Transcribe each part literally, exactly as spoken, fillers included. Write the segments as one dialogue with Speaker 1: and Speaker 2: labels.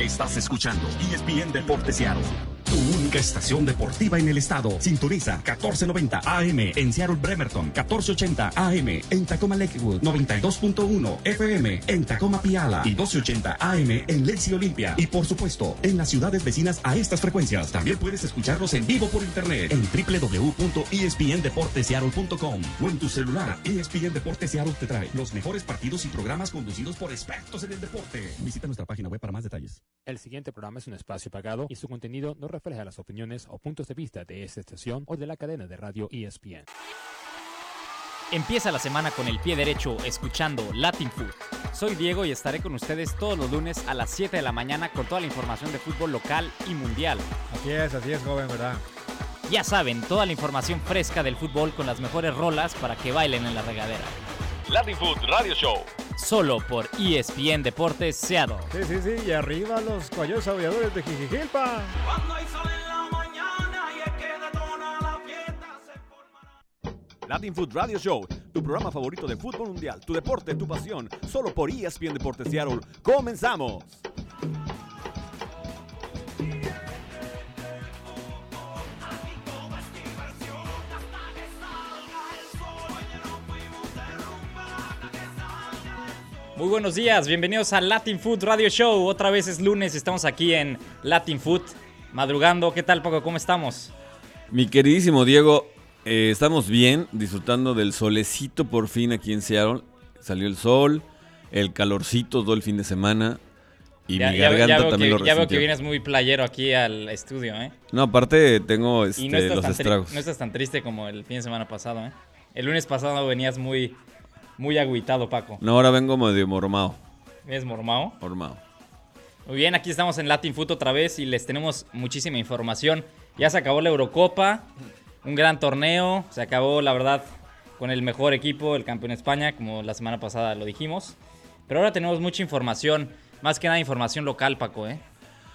Speaker 1: Estás escuchando E S P N Deportes Seattle, tu única estación deportiva en el estado. Sintoniza catorce noventa A M en Seattle Bremerton, catorce ochenta A M en Tacoma Lakewood, noventa y dos punto uno F M en Tacoma Piala y doce ochenta A M en Lacey Olympia. Y por supuesto, en las ciudades vecinas a estas frecuencias. También puedes escucharnos en vivo por internet en doble u doble u doble u punto e s p n deportes seattle punto com o en tu celular. E S P N Deportes Seattle te trae los mejores partidos y programas conducidos por expertos en el deporte. Visita nuestra página web para más detalles.
Speaker 2: El siguiente programa es un espacio pagado y su contenido no refleja las opiniones o puntos de vista de esta estación o de la cadena de radio E S P N.
Speaker 3: Empieza la semana con el pie derecho escuchando Latin Food. Soy Diego y estaré con ustedes todos los lunes a las siete de la mañana con toda la información de fútbol local y mundial.
Speaker 4: Así es, así es, joven, ¿verdad?
Speaker 3: Ya saben, toda la información fresca del fútbol con las mejores rolas para que bailen en la regadera.
Speaker 5: Latin Food Radio Show.
Speaker 3: Solo por E S P N Deportes Seattle.
Speaker 4: Sí, sí, sí, y arriba los coyotes aulladores de Jijijilpa.
Speaker 6: Cuando hay sol en la mañana y es que detona la fiesta se formará.
Speaker 5: Latin Food Radio Show, tu programa favorito de fútbol mundial, tu deporte, tu pasión, solo por E S P N Deportes Seattle. ¡Comenzamos!
Speaker 3: Muy buenos días, bienvenidos a Latin Food Radio Show. Otra vez es lunes, estamos aquí en Latin Food, madrugando. ¿Qué tal, Paco? ¿Cómo estamos?
Speaker 7: Mi queridísimo Diego, eh, estamos bien, disfrutando del solecito por fin aquí en Seattle. Salió el sol, el calorcito todo el fin de semana y
Speaker 3: ya,
Speaker 7: mi
Speaker 3: ya,
Speaker 7: garganta
Speaker 3: ya veo
Speaker 7: también
Speaker 3: que,
Speaker 7: lo
Speaker 3: Ya
Speaker 7: resintió.
Speaker 3: veo que vienes muy playero aquí al estudio, ¿eh?
Speaker 7: No, aparte tengo este,
Speaker 3: Y no estás,
Speaker 7: los
Speaker 3: tan
Speaker 7: estragos.
Speaker 3: tri- no estás tan triste como el fin de semana pasado, ¿eh? El lunes pasado venías muy, muy agüitado, Paco.
Speaker 7: No, ahora vengo medio mormao.
Speaker 3: ¿Vienes mormao?
Speaker 7: Mormao.
Speaker 3: Muy bien, aquí estamos en Latin Food otra vez y les tenemos muchísima información. Ya se acabó la Eurocopa, un gran torneo, se acabó, la verdad, con el mejor equipo, el campeón de España, como la semana pasada lo dijimos. Pero ahora tenemos mucha información, más que nada información local, Paco, ¿eh?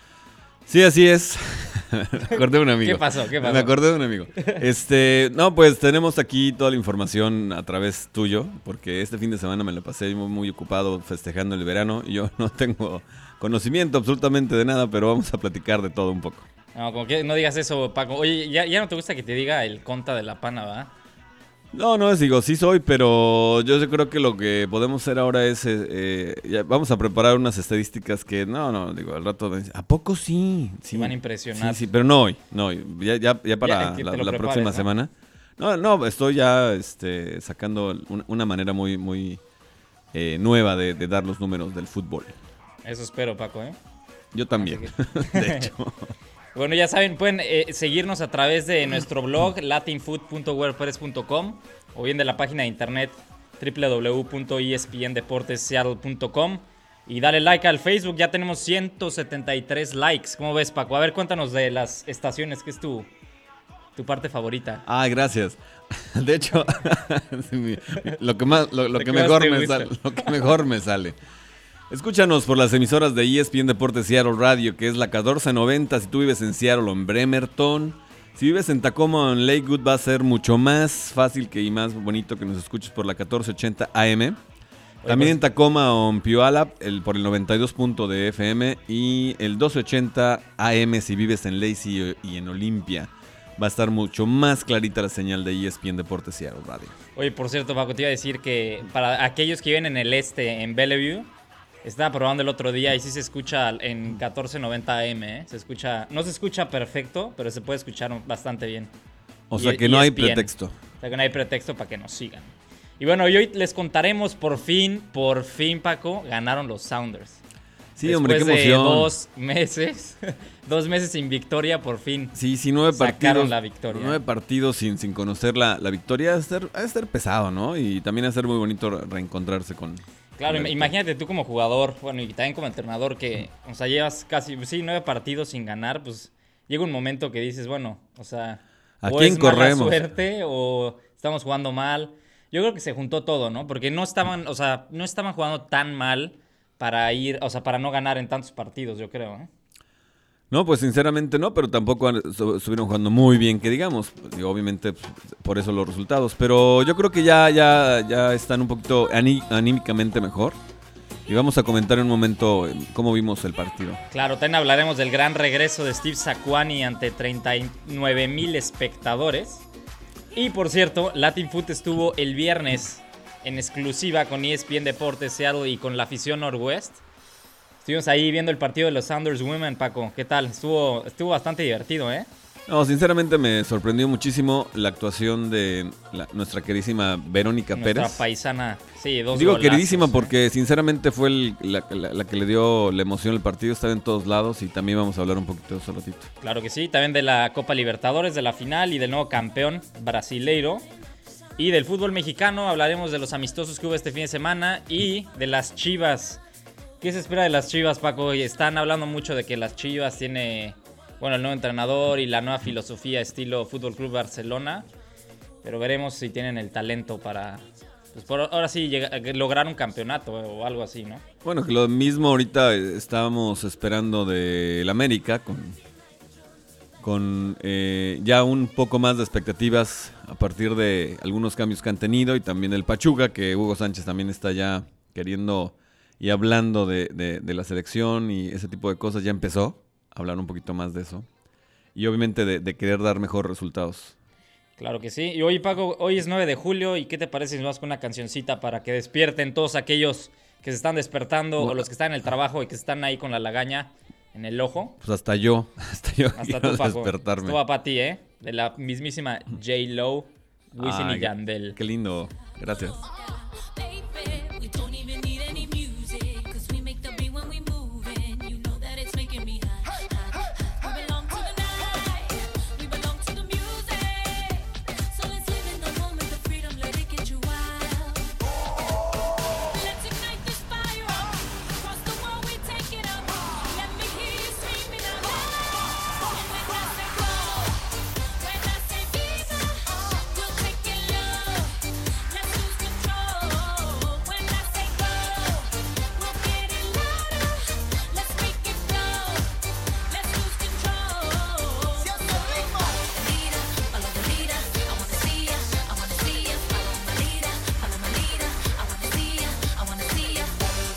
Speaker 7: Sí, así es. Me acordé de un amigo.
Speaker 3: ¿Qué pasó? ¿Qué pasó?
Speaker 7: Me acordé de un amigo. Este, no, pues tenemos aquí toda la información a través tuyo, porque este fin de semana me la pasé muy, muy ocupado festejando el verano y yo no tengo conocimiento absolutamente de nada, pero vamos a platicar de todo un poco.
Speaker 3: No, como que no digas eso, Paco. Oye, ya, ya no te gusta que te diga el conta de la pana, ¿verdad?
Speaker 7: No, no, digo, sí soy, pero yo creo que lo que podemos hacer ahora es, eh, eh, ya vamos a preparar unas estadísticas que, no, no, digo, al rato, ¿a poco sí? Sí,
Speaker 3: Te van a impresionar.
Speaker 7: Sí, sí, pero no hoy, no hoy, ya, ya, ya para
Speaker 3: Ya, que
Speaker 7: la,
Speaker 3: te lo
Speaker 7: la
Speaker 3: prepares,
Speaker 7: próxima
Speaker 3: ¿no?
Speaker 7: semana. No, no, estoy ya este, sacando un- una manera muy, muy eh, nueva de, de dar los números del fútbol.
Speaker 3: Eso espero, Paco, ¿eh?
Speaker 7: Yo también, de hecho.
Speaker 3: Bueno, ya saben, pueden eh, seguirnos a través de nuestro blog latinfood punto wordpress punto com o bien de la página de internet doble u doble u doble u punto e s p n deportes seattle punto com y dale like al Facebook. Ya tenemos ciento setenta y tres likes. ¿Cómo ves, Paco? A ver, cuéntanos de las estaciones, ¿qué es tu, tu parte favorita?
Speaker 7: Ah, gracias. De hecho, sí, mi- lo que más, lo, lo
Speaker 3: ¿De
Speaker 7: que
Speaker 3: qué más
Speaker 7: mejor
Speaker 3: te
Speaker 7: me
Speaker 3: gusta?
Speaker 7: sale, lo que mejor me sale. Escúchanos por las emisoras de E S P N Deportes Seattle Radio, que es la catorce noventa si tú vives en Seattle o en Bremerton. Si vives en Tacoma o en Lakewood va a ser mucho más fácil que y más bonito que nos escuches por la catorce ochenta A M. También
Speaker 3: pues-
Speaker 7: en Tacoma o en Puyallup el, por el noventa y dos punto de F M y el doce ochenta A M si vives en Lacey y en Olympia. Va a estar mucho más clarita la señal de E S P N Deportes Seattle Radio.
Speaker 3: Oye, por cierto, Paco, te iba a decir que para aquellos que viven en el este, en Bellevue, estaba probando el otro día y sí se escucha en catorce noventa A M, ¿eh? Se escucha, no se escucha perfecto, pero se puede escuchar bastante bien.
Speaker 7: O
Speaker 3: Y-
Speaker 7: sea que no
Speaker 3: E
Speaker 7: hay
Speaker 3: S P N.
Speaker 7: pretexto.
Speaker 3: O sea que no hay pretexto para que nos sigan. Y bueno, y hoy les contaremos por fin, por fin, Paco, ganaron los Sounders.
Speaker 7: Sí,
Speaker 3: Después
Speaker 7: hombre, qué
Speaker 3: de
Speaker 7: emoción.
Speaker 3: dos meses, dos meses sin victoria, por fin.
Speaker 7: Sí, sí, nueve
Speaker 3: sacaron
Speaker 7: partidos.
Speaker 3: la victoria.
Speaker 7: Nueve partidos sin, sin conocer la, la victoria. Ha de, ser, ha de ser pesado, ¿no? Y también ha de ser muy bonito re- reencontrarse con.
Speaker 3: Claro,
Speaker 7: con la
Speaker 3: im- imagínate tú como jugador, bueno, y también como entrenador, que, o sea, llevas casi, sí, nueve partidos sin ganar, pues llega un momento que dices, bueno, o sea,
Speaker 7: ¿A
Speaker 3: o
Speaker 7: quién
Speaker 3: es mala
Speaker 7: corremos?
Speaker 3: suerte o estamos jugando mal. Yo creo que se juntó todo, ¿no? Porque no estaban, o sea, no estaban jugando tan mal para ir, o sea, para no ganar en tantos partidos, yo creo, ¿eh?
Speaker 7: No, pues sinceramente no, pero tampoco han- su- estuvieron jugando muy bien, que digamos. Y obviamente pues, por eso los resultados. Pero yo creo que ya, ya, ya están un poquito aní- anímicamente mejor. Y vamos a comentar en un momento eh, cómo vimos el partido.
Speaker 3: Claro, también hablaremos del gran regreso de Steve Zakuani ante treinta y nueve mil espectadores. Y por cierto, Latin Foot estuvo el viernes en exclusiva con E S P N Deportes Seattle y con la afición Northwest. Estuvimos ahí viendo el partido de los Sounders Women, Paco. ¿Qué tal? Estuvo, estuvo bastante divertido, ¿eh?
Speaker 7: No, sinceramente me sorprendió muchísimo la actuación de la, nuestra queridísima Verónica
Speaker 3: Nuestra
Speaker 7: Pérez.
Speaker 3: paisana. Sí, dos
Speaker 7: Digo
Speaker 3: golazos,
Speaker 7: queridísima
Speaker 3: ¿eh?
Speaker 7: porque sinceramente fue el- la, la- la que le dio la emoción al partido. Estaba en todos lados y también vamos a hablar un poquito de eso ratito.
Speaker 3: Claro que sí, también de la Copa Libertadores, de la final y del nuevo campeón brasileiro. Y del fútbol mexicano hablaremos de los amistosos que hubo este fin de semana y de las Chivas. ¿Qué se espera de las Chivas, Paco? Y están hablando mucho de que las Chivas tiene, bueno, el nuevo entrenador y la nueva filosofía estilo Fútbol Club Barcelona. Pero veremos si tienen el talento para, pues por ahora sí, llega- lograr un campeonato o algo así, ¿no?
Speaker 7: Bueno, que lo mismo ahorita eh, estábamos esperando del América con, con eh, ya un poco más de expectativas a partir de algunos cambios que han tenido y también el Pachuca, que Hugo Sánchez también está ya queriendo y hablando de, de- de la selección y ese tipo de cosas. Ya empezó a hablar un poquito más de eso y obviamente de, de querer dar mejores resultados.
Speaker 3: Claro que sí. Y hoy, Paco, hoy es nueve de julio. ¿Y qué te parece si nos vas con una cancioncita para que despierten todos aquellos que se están despertando o los que están en el trabajo y que están ahí con la lagaña en el ojo?
Speaker 7: Pues hasta yo, hasta yo
Speaker 3: Hasta
Speaker 7: quiero
Speaker 3: tú, Paco.
Speaker 7: despertarme.
Speaker 3: Esto va para ti, ¿eh? De la mismísima J-Lo, Wisin
Speaker 7: Ay,
Speaker 3: y Yandel.
Speaker 7: Qué lindo, gracias.
Speaker 8: Baby, we don't even need any music, 'cause we make the beat when we move it. You know that it's making me high, high, high. We belong to the night, we belong to the music. So let's live in the moment, the freedom, let it get you wild. Let's ignite this fire up, across the world we take it up. Let me hear you screaming out loud. And when I say go, when I say viva, we'll take it low. Let's lose control. When I say go, we'll get it louder. Let's make it flow. Let's lose control. Leader, follow the leader. I wanna see ya. I wanna see ya. Follow my leader. Follow my leader. I wanna see ya. I wanna see ya.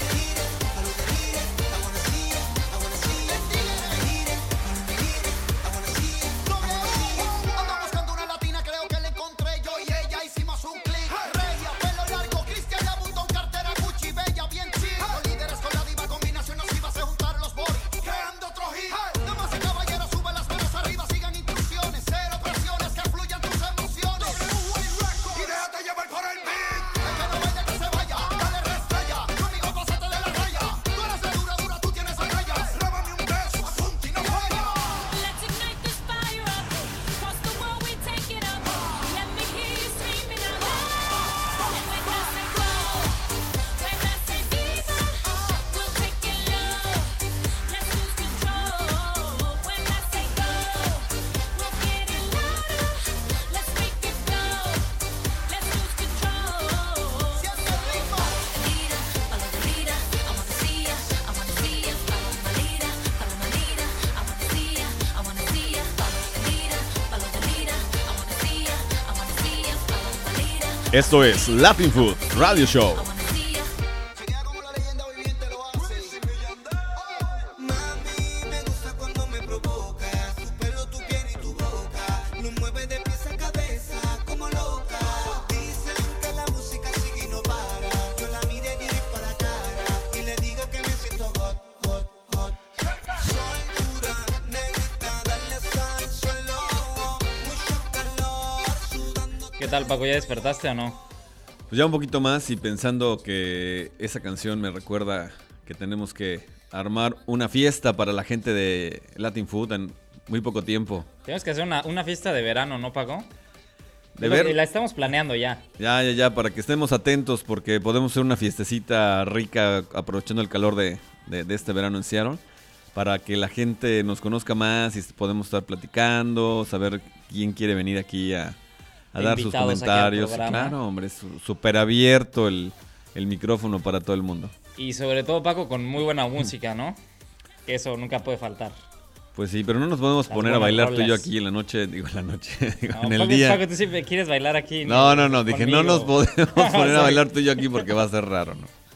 Speaker 6: Ando buscando una latina, creo que la encontré. Yo y ella hicimos un clic. Regia, pelo largo, Cristian Louboutin, cartera Gucci, bella, bien chic. Los líderes con la diva, combinación nociva, se juntar los boys, creando otro hit. Damas y caballeros, suben las manos arriba, sigan instrucciones. Cero presiones, que fluyan tus emociones. Y déjate llevar por el beat. El que no vaya, que se vaya. Dale restrella, conmigo pásate de la raya. Tú eres de dura, dura, tú tienes agallas. Rábame un beso, apunta y no falla.
Speaker 8: Let's ignite this fire up. Across the world we take it up. Let me hear you screaming out loud. And when I say go, when I say viva, we'll take it low. Let's lose control. When I say go, we'll get it louder. Let's make it flow. Let's lose control. Leader, follow the leader. I wanna see ya. I wanna see ya. Follow my leader. Follow my leader. I wanna see ya. I wanna see ya. Follow the leader. Follow the leader. I wanna see ya. I wanna see ya. Follow my leader.
Speaker 7: Esto es Latin Food Radio Show.
Speaker 8: I wanna see ya.
Speaker 6: Chequea como la leyenda viviente lo hace. Mami, me gusta cuando me provoca. Tu pelo, tu piel y tu boca. Lo mueve de pies a cabeza como loca. Dicen que la música sigue y no para. Yo la miré directo a la cara y le digo que me siento hot, hot, hot. Soy dura, negrita, dale sal, suelo. Mucho calor, sudando.
Speaker 3: ¿Qué tal, Paco? ¿Ya despertaste o no?
Speaker 7: Pues ya un poquito más y pensando que esa canción me recuerda que tenemos que armar una fiesta para la gente de Latin Food en muy poco tiempo.
Speaker 3: Tenemos que hacer una, una fiesta de verano, ¿no, Paco?
Speaker 7: De
Speaker 3: Es lo
Speaker 7: ver-
Speaker 3: que- La estamos planeando ya.
Speaker 7: Ya, ya, ya, para que estemos atentos porque podemos hacer una fiestecita rica aprovechando el calor de, de- de este verano en Seattle. Para que la gente nos conozca más y podemos estar platicando, saber quién quiere venir aquí a, a dar sus
Speaker 3: Invitados aquí al
Speaker 7: comentarios.
Speaker 3: programa.
Speaker 7: Claro, hombre, es súper abierto el, el micrófono para todo el mundo.
Speaker 3: Y sobre todo, Paco, con muy buena música, ¿no? Que eso nunca puede faltar.
Speaker 7: Pues sí, pero no nos podemos
Speaker 3: Las
Speaker 7: poner a
Speaker 3: buenas
Speaker 7: bailar tú y yo
Speaker 3: rolas.
Speaker 7: aquí en la noche, digo en la noche, digo,
Speaker 3: No,
Speaker 7: en el
Speaker 3: Paco,
Speaker 7: día.
Speaker 3: Paco, tú siempre quieres bailar aquí.
Speaker 7: No, no, no, dije, no
Speaker 3: conmigo.
Speaker 7: nos podemos poner a
Speaker 3: Sí.
Speaker 7: bailar tú y yo aquí porque va a ser raro, ¿no?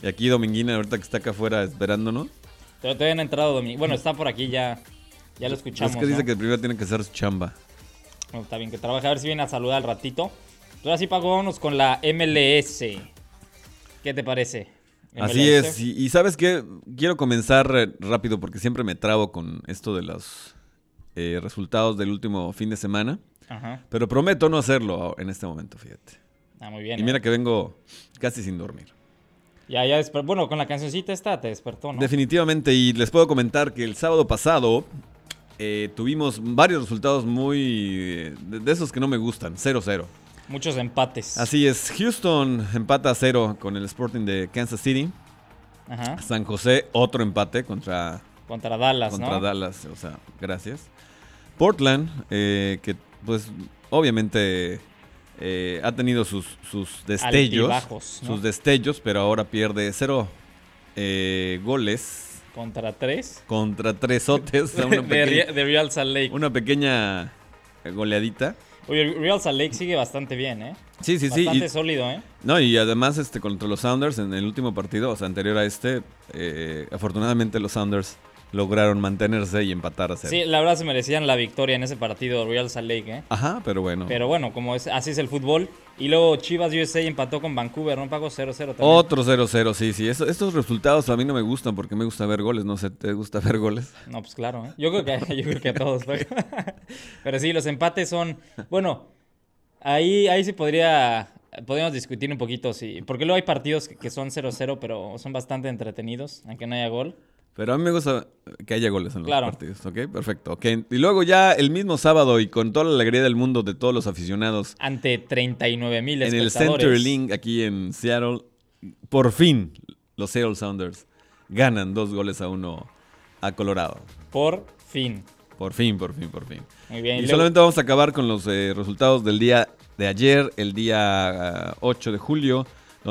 Speaker 7: Y aquí Dominguina, ahorita que está acá afuera esperándonos.
Speaker 3: Pero todavía no ha entrado Domingo. Bueno, está por aquí ya. Ya lo escuchamos.
Speaker 7: Es que dice
Speaker 3: ¿no?
Speaker 7: que primero tiene que hacer su chamba.
Speaker 3: Bueno, está bien que trabaje. A ver si viene a saludar al ratito. Ahora sí, Paco, vámonos con la M L S. ¿Qué te parece?
Speaker 7: Así
Speaker 3: M L S.
Speaker 7: es. Y, y ¿sabes qué? Quiero comenzar eh, rápido porque siempre me trabo con esto de los eh, resultados del último fin de semana.
Speaker 3: Ajá.
Speaker 7: Pero prometo no hacerlo en este momento, fíjate.
Speaker 3: Ah, muy bien.
Speaker 7: Y
Speaker 3: ¿eh?
Speaker 7: mira que vengo casi sin dormir.
Speaker 3: Ya, ya desper- Bueno, con la cancioncita esta te despertó, ¿no?
Speaker 7: Definitivamente. Y les puedo comentar que el sábado pasado eh, tuvimos varios resultados muy... eh, de, de esos que no me gustan. cero cero.
Speaker 3: Muchos empates.
Speaker 7: Así es. Houston empata a cero con el Sporting de Kansas City.
Speaker 3: Ajá.
Speaker 7: San José, otro empate contra,
Speaker 3: Contra Dallas,
Speaker 7: contra
Speaker 3: ¿no?
Speaker 7: Dallas. O sea, gracias. Portland, eh, que pues obviamente eh, ha tenido sus, sus destellos.
Speaker 3: Altibajos, ¿no?
Speaker 7: Sus destellos, pero ahora pierde cero eh, goles
Speaker 3: Contra tres.
Speaker 7: contra tres sotes.
Speaker 3: de,
Speaker 7: una, pequeña,
Speaker 3: Re- de Real Salt Lake.
Speaker 7: una pequeña goleadita.
Speaker 3: Oye, Real Salt Lake sigue bastante bien, ¿eh?
Speaker 7: Sí, sí, sí.
Speaker 3: Bastante
Speaker 7: Y,
Speaker 3: sólido, ¿eh?
Speaker 7: no, y además este contra los Sounders en el último partido, o sea, anterior a este, eh, afortunadamente los Sounders lograron mantenerse y empatar a cero.
Speaker 3: Sí, la verdad se merecían la victoria en ese partido Real Salt Lake, ¿eh?
Speaker 7: Ajá, pero bueno.
Speaker 3: Pero bueno, como es, así es el fútbol. Y luego Chivas U S A empató con Vancouver, ¿no? Pagó cero cero también.
Speaker 7: Otro cero cero, sí, sí. Eso- estos resultados a mí no me gustan porque me gusta ver goles. No sé, ¿te gusta ver goles?
Speaker 3: No, pues claro, ¿eh? Yo creo que, yo creo que a todos. Pero, pero sí, los empates son... Bueno, ahí, ahí sí podría... Podríamos discutir un poquito, sí. Porque luego hay partidos que, que son cero cero, pero son bastante entretenidos, aunque no haya gol.
Speaker 7: Pero a mí me gusta que haya goles en los
Speaker 3: Claro.
Speaker 7: partidos, ¿ok? Perfecto. ok. Y luego ya el mismo sábado y con toda la alegría del mundo de todos los aficionados
Speaker 3: Ante treinta y nueve mil
Speaker 7: en el
Speaker 3: espectadores.
Speaker 7: Center Link aquí en Seattle, por fin los Seattle Sounders ganan dos goles a uno a Colorado.
Speaker 3: Por fin.
Speaker 7: Por fin, por fin, por fin.
Speaker 3: Muy bien.
Speaker 7: Y
Speaker 3: Y luego-
Speaker 7: solamente vamos a acabar con los eh, resultados del día de ayer, el día ah, ocho de julio,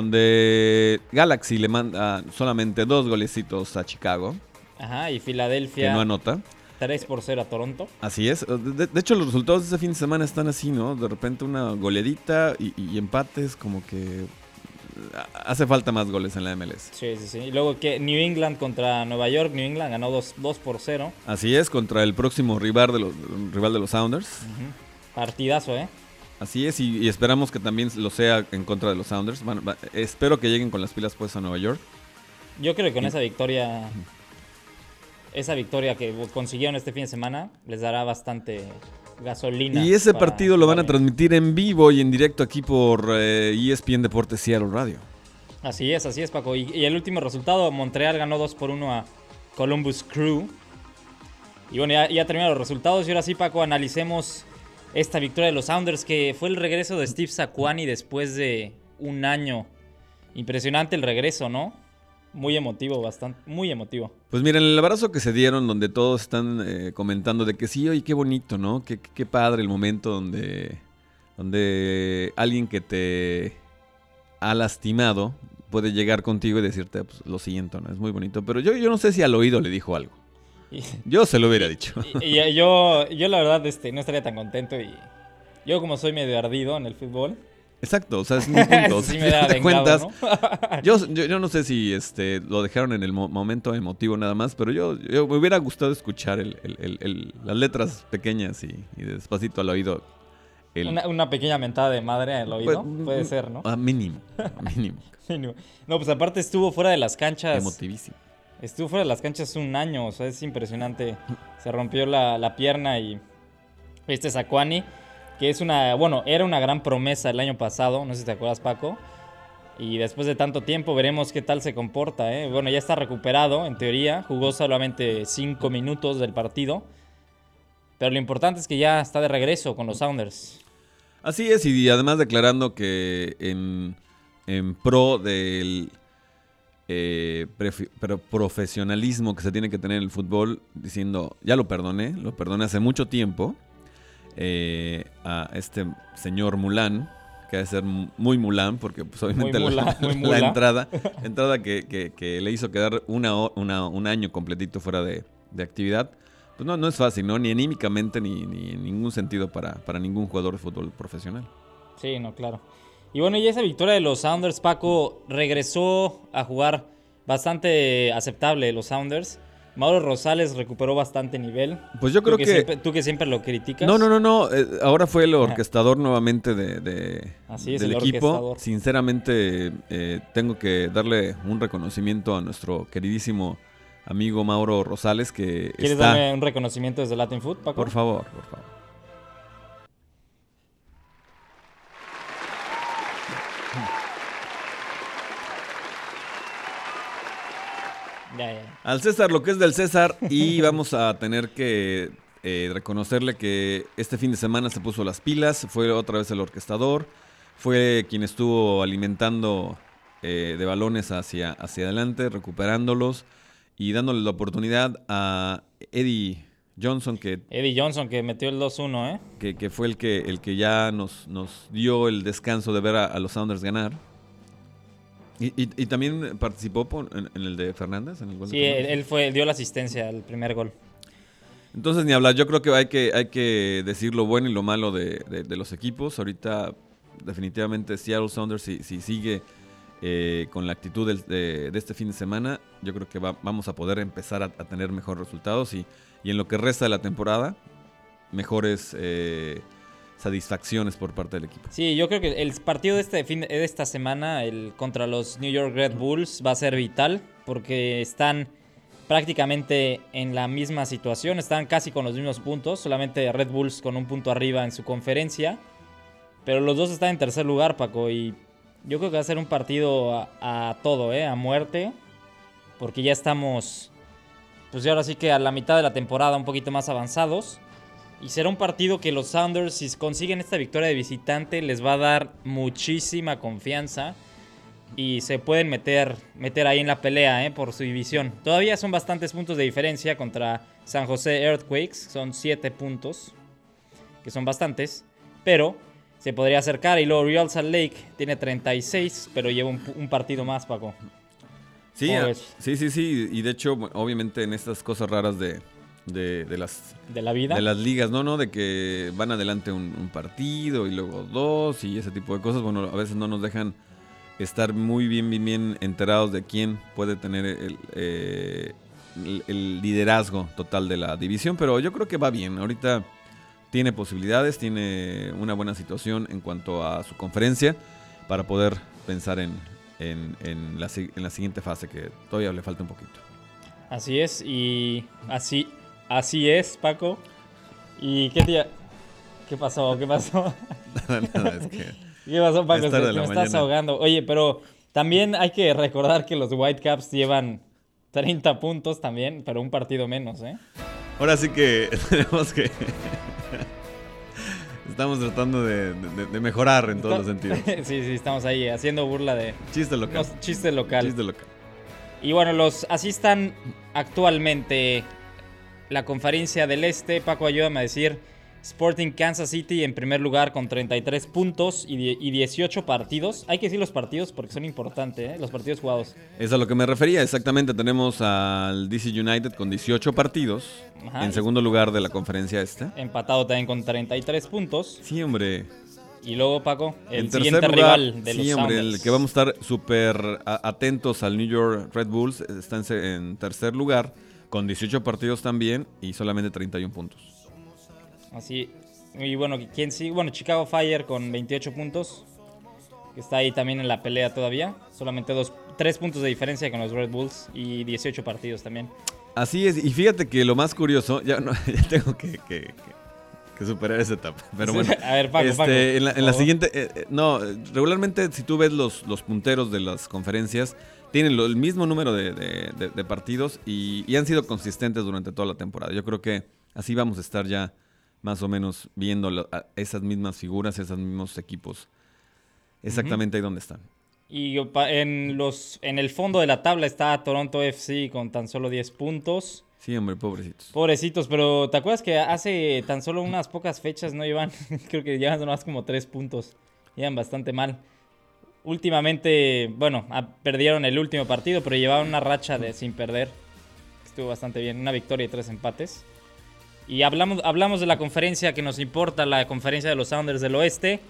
Speaker 7: donde Galaxy le manda solamente dos golecitos a Chicago,
Speaker 3: Ajá, y
Speaker 7: que
Speaker 3: Filadelfia
Speaker 7: no anota.
Speaker 3: tres por cero a Toronto.
Speaker 7: Así es. De, de hecho, los resultados de ese fin de semana están así, ¿no? De repente una goleadita y, y empates, como que ah, hace falta más goles en la M L S.
Speaker 3: Sí, sí, sí. Y luego que New England contra Nueva York. New England ganó dos por cero.
Speaker 7: Así es, contra el próximo rival de los, rival de los Sounders.
Speaker 3: Partidazo, ¿eh?
Speaker 7: Así es, y, y esperamos que también lo sea en contra de los Sounders. Bueno, va- espero que lleguen con las pilas puestas a Nueva York.
Speaker 3: Yo creo que con esa victoria, esa victoria que consiguieron este fin de semana, les dará bastante gasolina.
Speaker 7: Y ese
Speaker 3: para
Speaker 7: partido lo van a
Speaker 3: jugar bien.
Speaker 7: transmitir en vivo y en directo aquí por eh, E S P N Deportes Seattle Radio.
Speaker 3: Así es, así es, Paco. Y, y el último resultado, Montreal ganó dos por uno a Columbus Crew. Y bueno, ya, ya terminaron los resultados. Y ahora sí, Paco, analicemos esta victoria de los Sounders, que fue el regreso de Steve Saquani después de un año. Impresionante el regreso, ¿no? Muy emotivo, bastante, muy emotivo.
Speaker 7: Pues miren, el abrazo que se dieron donde todos están eh, comentando de que sí, oye, qué bonito, ¿no? Qué, qué padre el momento donde, donde alguien que te ha lastimado puede llegar contigo y decirte, pues, lo siento, ¿no? Es muy bonito. Pero yo, yo no sé si al oído le dijo algo.
Speaker 3: Y,
Speaker 7: Yo se lo hubiera dicho.
Speaker 3: y- y yo, yo la verdad este, no estaría tan contento. Y yo como soy medio ardido en el fútbol,
Speaker 7: Exacto, o sea, es mi punto. O
Speaker 3: sí
Speaker 7: sea,
Speaker 3: me da
Speaker 7: te
Speaker 3: vengado,
Speaker 7: cuentas,
Speaker 3: ¿no?
Speaker 7: Yo, yo, yo no sé si este lo dejaron en el mo- momento emotivo nada más, pero yo, yo me hubiera gustado escuchar el, el- el- el- las letras pequeñas y, y despacito al oído. El,
Speaker 3: Una, una pequeña mentada de madre al oído,
Speaker 7: pues,
Speaker 3: puede ser, ¿no?
Speaker 7: ah, mínimo, mínimo.
Speaker 3: No, pues aparte estuvo fuera de las canchas.
Speaker 7: Emotivísimo.
Speaker 3: Estuvo fuera de las canchas un año, o sea, es impresionante. Se rompió la, la pierna y este Saquani, que es una, bueno, era una gran promesa el año pasado, no sé si te acuerdas, Paco. Y después de tanto tiempo veremos qué tal se comporta, ¿eh? Bueno, ya está recuperado, en teoría. Jugó solamente cinco minutos del partido. Pero lo importante es que ya está de regreso con los Sounders.
Speaker 7: Así es, y además declarando que en, en pro del eh, prefi- pero profesionalismo que se tiene que tener en el fútbol, diciendo, ya lo perdoné, lo perdoné hace mucho tiempo, eh, a este señor Mulan, que debe ser muy Mulan, porque pues, obviamente
Speaker 3: Muy
Speaker 7: la,
Speaker 3: mula, muy
Speaker 7: la
Speaker 3: mula.
Speaker 7: entrada, entrada que, que- que le hizo quedar una, ho- una- un año completito fuera de, de actividad, pues no, no es fácil, ¿no? Ni anímicamente ni, ni en ningún sentido para, para ningún jugador de fútbol profesional.
Speaker 3: Sí, no, claro. Y bueno, y esa victoria de los Sounders, Paco, regresó a jugar bastante aceptable los Sounders. Mauro Rosales recuperó bastante nivel.
Speaker 7: Pues yo creo
Speaker 3: tú que,
Speaker 7: que...
Speaker 3: Siempre, tú que siempre lo criticas.
Speaker 7: No, no, no, no. eh, ahora fue el orquestador nuevamente de, de-
Speaker 3: Así es,
Speaker 7: del
Speaker 3: el
Speaker 7: equipo.
Speaker 3: orquestador.
Speaker 7: Sinceramente, eh, tengo que darle un reconocimiento a nuestro queridísimo amigo Mauro Rosales, que
Speaker 3: ¿Quieres
Speaker 7: está...
Speaker 3: darme un reconocimiento desde Latin Food, Paco?
Speaker 7: Por favor, por favor.
Speaker 3: Ya, ya.
Speaker 7: Al César lo que es del César, y vamos a tener que eh, reconocerle que este fin de semana se puso las pilas, fue otra vez el orquestador, fue quien estuvo alimentando eh, de balones hacia, hacia adelante, recuperándolos y dándole la oportunidad a Eddie Johnson, que,
Speaker 3: Eddie Johnson que metió el dos uno, ¿eh?
Speaker 7: que, que fue el que, el que ya nos, nos dio el descanso de ver a, a los Sounders ganar. Y, y, y también participó por- en, en el de Fernández, en el gol de
Speaker 3: Sí, él,
Speaker 7: Fernández.
Speaker 3: él fue, dio la asistencia al primer gol.
Speaker 7: Entonces ni hablar, yo creo que hay que, hay que decir lo bueno y lo malo de, de- de los equipos. Ahorita definitivamente Seattle Sounders, si, si sigue eh, con la actitud del- de, de este fin de semana, yo creo que va- vamos a poder empezar a, a tener mejores resultados y, y en lo que resta de la temporada, mejores eh, satisfacciones por parte del equipo.
Speaker 3: Sí, yo creo que el partido de este fin de esta semana, el contra los New York Red Bulls, va a ser vital porque están prácticamente en la misma situación, están casi con los mismos puntos, solamente Red Bulls con un punto arriba en su conferencia, pero los dos están en tercer lugar, Paco, y yo creo que va a ser un partido a, a todo, ¿eh? A muerte, porque ya estamos, pues ya ahora sí que a la mitad de la temporada un poquito más avanzados. Y será un partido que los Sounders, si consiguen esta victoria de visitante, les va a dar muchísima confianza. Y se pueden meter, meter ahí en la pelea, ¿eh? Por su división. Todavía son bastantes puntos de diferencia contra San José Earthquakes. Son siete puntos, que son bastantes. Pero se podría acercar. Y luego Real Salt Lake tiene treinta y seis, pero lleva un, un partido más, Paco.
Speaker 7: Sí,
Speaker 3: ¿Cómo
Speaker 7: a-
Speaker 3: ves?
Speaker 7: sí, sí, sí. Y de hecho, bueno, obviamente en estas cosas raras de, de, de las
Speaker 3: De la vida.
Speaker 7: de las ligas, no, no, de que van adelante un, un partido y luego dos y ese tipo de cosas, bueno, a veces no nos dejan estar muy bien, bien, bien enterados de quién puede tener el, eh, el- el liderazgo total de la división, pero yo creo que va bien, ahorita tiene posibilidades, tiene una buena situación en cuanto a su conferencia para poder pensar en, en, en la, si- en la siguiente fase, que todavía le falta un poquito.
Speaker 3: Así es, y así, así es, Paco. ¿Y qué tía? ¿Qué pasó? ¿Qué pasó?
Speaker 7: Nada, nada, es que...
Speaker 3: ¿Qué pasó, Paco?
Speaker 7: Es tarde
Speaker 3: Te-
Speaker 7: de la
Speaker 3: me estás
Speaker 7: mañana.
Speaker 3: ahogando. Oye, pero también hay que recordar que los Whitecaps llevan treinta puntos también, pero un partido menos, ¿eh?
Speaker 7: Ahora sí que tenemos que... Estamos tratando de, de- de mejorar en todos los sentidos.
Speaker 3: Sí, sí, estamos ahí haciendo burla de
Speaker 7: Chiste local.
Speaker 3: unos chistes local.
Speaker 7: Chiste local.
Speaker 3: Y bueno, los así están actualmente la conferencia del Este. Paco, ayúdame a decir. Sporting Kansas City en primer lugar con treinta y tres puntos y, die- y dieciocho partidos. Hay que decir los partidos porque son importantes, ¿eh? Los partidos jugados.
Speaker 7: Es a lo que me refería, exactamente. Tenemos al D C United con dieciocho partidos,
Speaker 3: Ajá.
Speaker 7: en segundo lugar de la conferencia este.
Speaker 3: Empatado también con treinta y tres puntos.
Speaker 7: Sí, hombre.
Speaker 3: Y luego, Paco, el
Speaker 7: En tercer
Speaker 3: siguiente
Speaker 7: lugar,
Speaker 3: rival de los
Speaker 7: sí, hombre,
Speaker 3: Sounders.
Speaker 7: el que vamos a estar súper a- atentos al New York Red Bulls. Está en, se- en tercer lugar, con dieciocho partidos también y solamente treinta y uno puntos.
Speaker 3: Así. Y bueno, ¿quién sí? Bueno, Chicago Fire con veintiocho puntos. Que está ahí también en la pelea todavía. Solamente dos, tres puntos de diferencia con los Red Bulls y dieciocho partidos también.
Speaker 7: Así es, y fíjate que lo más curioso, ya, no, ya tengo que, que- que- que superar esa etapa, pero bueno.
Speaker 3: A ver, Paco,
Speaker 7: este,
Speaker 3: Paco,
Speaker 7: en la,
Speaker 3: por
Speaker 7: en la
Speaker 3: favor.
Speaker 7: siguiente, eh, eh, no, regularmente si tú ves los, los punteros de las conferencias, tienen lo- el mismo número de, de- de- de partidos y, y han sido consistentes durante toda la temporada. Yo creo que así vamos a estar ya más o menos viendo lo- a esas mismas figuras, esos mismos equipos, exactamente ahí donde están.
Speaker 3: Y pa- en, los, en el fondo de la tabla está Toronto F C con tan solo diez puntos.
Speaker 7: Sí, hombre, pobrecitos.
Speaker 3: Pobrecitos, pero ¿te acuerdas que hace tan solo unas pocas fechas no llevan? Creo que llevan nomás como tres puntos. Llevan bastante mal. Últimamente, bueno, a- perdieron el último partido, pero llevaban una racha de sin perder. Estuvo bastante bien, una victoria y tres empates. Y hablamos, hablamos de la conferencia que nos importa, la conferencia de los Sounders del Oeste.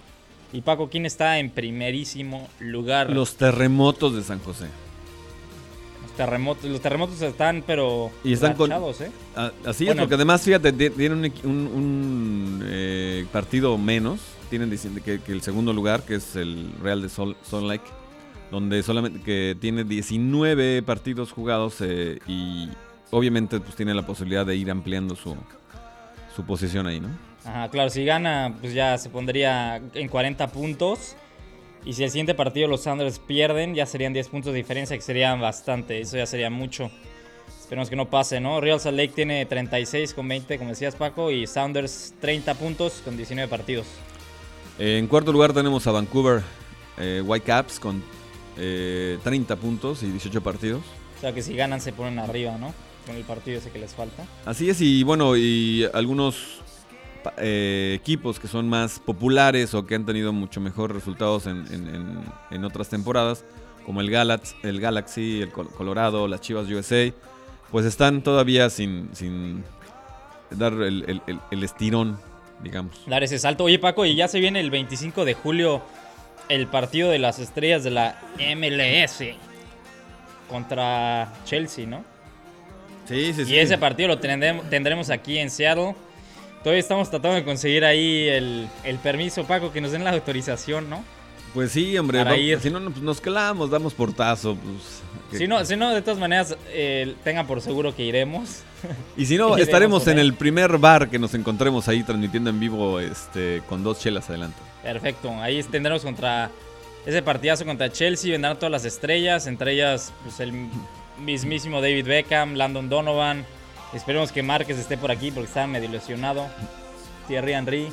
Speaker 3: Y Paco, ¿quién está en primerísimo lugar?
Speaker 7: Los terremotos de San José.
Speaker 3: Los terremotos, los terremotos están, pero
Speaker 7: Y están con-
Speaker 3: rachados, ¿eh?
Speaker 7: Ah, así
Speaker 3: Bueno.
Speaker 7: es, porque además, fíjate, ti- tienen un, equi- un- un, eh, partido menos. Tienen diciendo que, que el segundo lugar, que es el Real de Sol, Salt Lake, donde solamente que tiene diecinueve partidos jugados eh, y obviamente pues tiene la posibilidad de ir ampliando su, su posición ahí, ¿no?
Speaker 3: Ajá, claro, si gana, pues ya se pondría en cuarenta puntos. Y si el siguiente partido los Sounders pierden, ya serían diez puntos de diferencia, que sería bastante. Eso ya sería mucho. Esperemos que no pase, ¿no? Real Salt Lake tiene treinta y seis con veinte, como decías, Paco. Y Sounders treinta puntos con diecinueve partidos.
Speaker 7: Eh, en cuarto lugar tenemos a Vancouver eh, Whitecaps con eh, treinta puntos y dieciocho partidos.
Speaker 3: O sea que si ganan se ponen arriba, ¿no? Con el partido ese que les falta.
Speaker 7: Así es, y bueno, y algunos pa- eh, equipos que son más populares o que han tenido mucho mejores resultados en, en- en- en otras temporadas, como el, Galax, el Galaxy, el Col- Colorado, las Chivas U S A, pues están todavía sin, sin dar el, el- el- el estirón, digamos.
Speaker 3: Dar ese salto. Oye, Paco, y ya se viene el veinticinco de julio el partido de las estrellas de la M L S contra Chelsea, ¿no?
Speaker 7: Sí, sí,
Speaker 3: Y ese partido lo tendremos, tendremos aquí en Seattle. Todavía estamos tratando de conseguir ahí el, el permiso, Paco, que nos den la autorización, ¿no?
Speaker 7: Pues sí, hombre,
Speaker 3: Para
Speaker 7: va-
Speaker 3: ir.
Speaker 7: si no no, pues nos calamos, damos portazo. Pues, que-
Speaker 3: Si no, si no, de todas maneras, eh, tengan por seguro que iremos.
Speaker 7: Y si no,
Speaker 3: iremos
Speaker 7: estaremos
Speaker 3: con
Speaker 7: en
Speaker 3: él.
Speaker 7: el primer bar que nos encontremos ahí transmitiendo en vivo este, con dos chelas adelante.
Speaker 3: Perfecto, ahí tendremos contra ese partidazo contra Chelsea, vendrán todas las estrellas, entre ellas pues, el mismísimo David Beckham, Landon Donovan. Esperemos que Márquez esté por aquí porque está medio lesionado. Thierry Henry.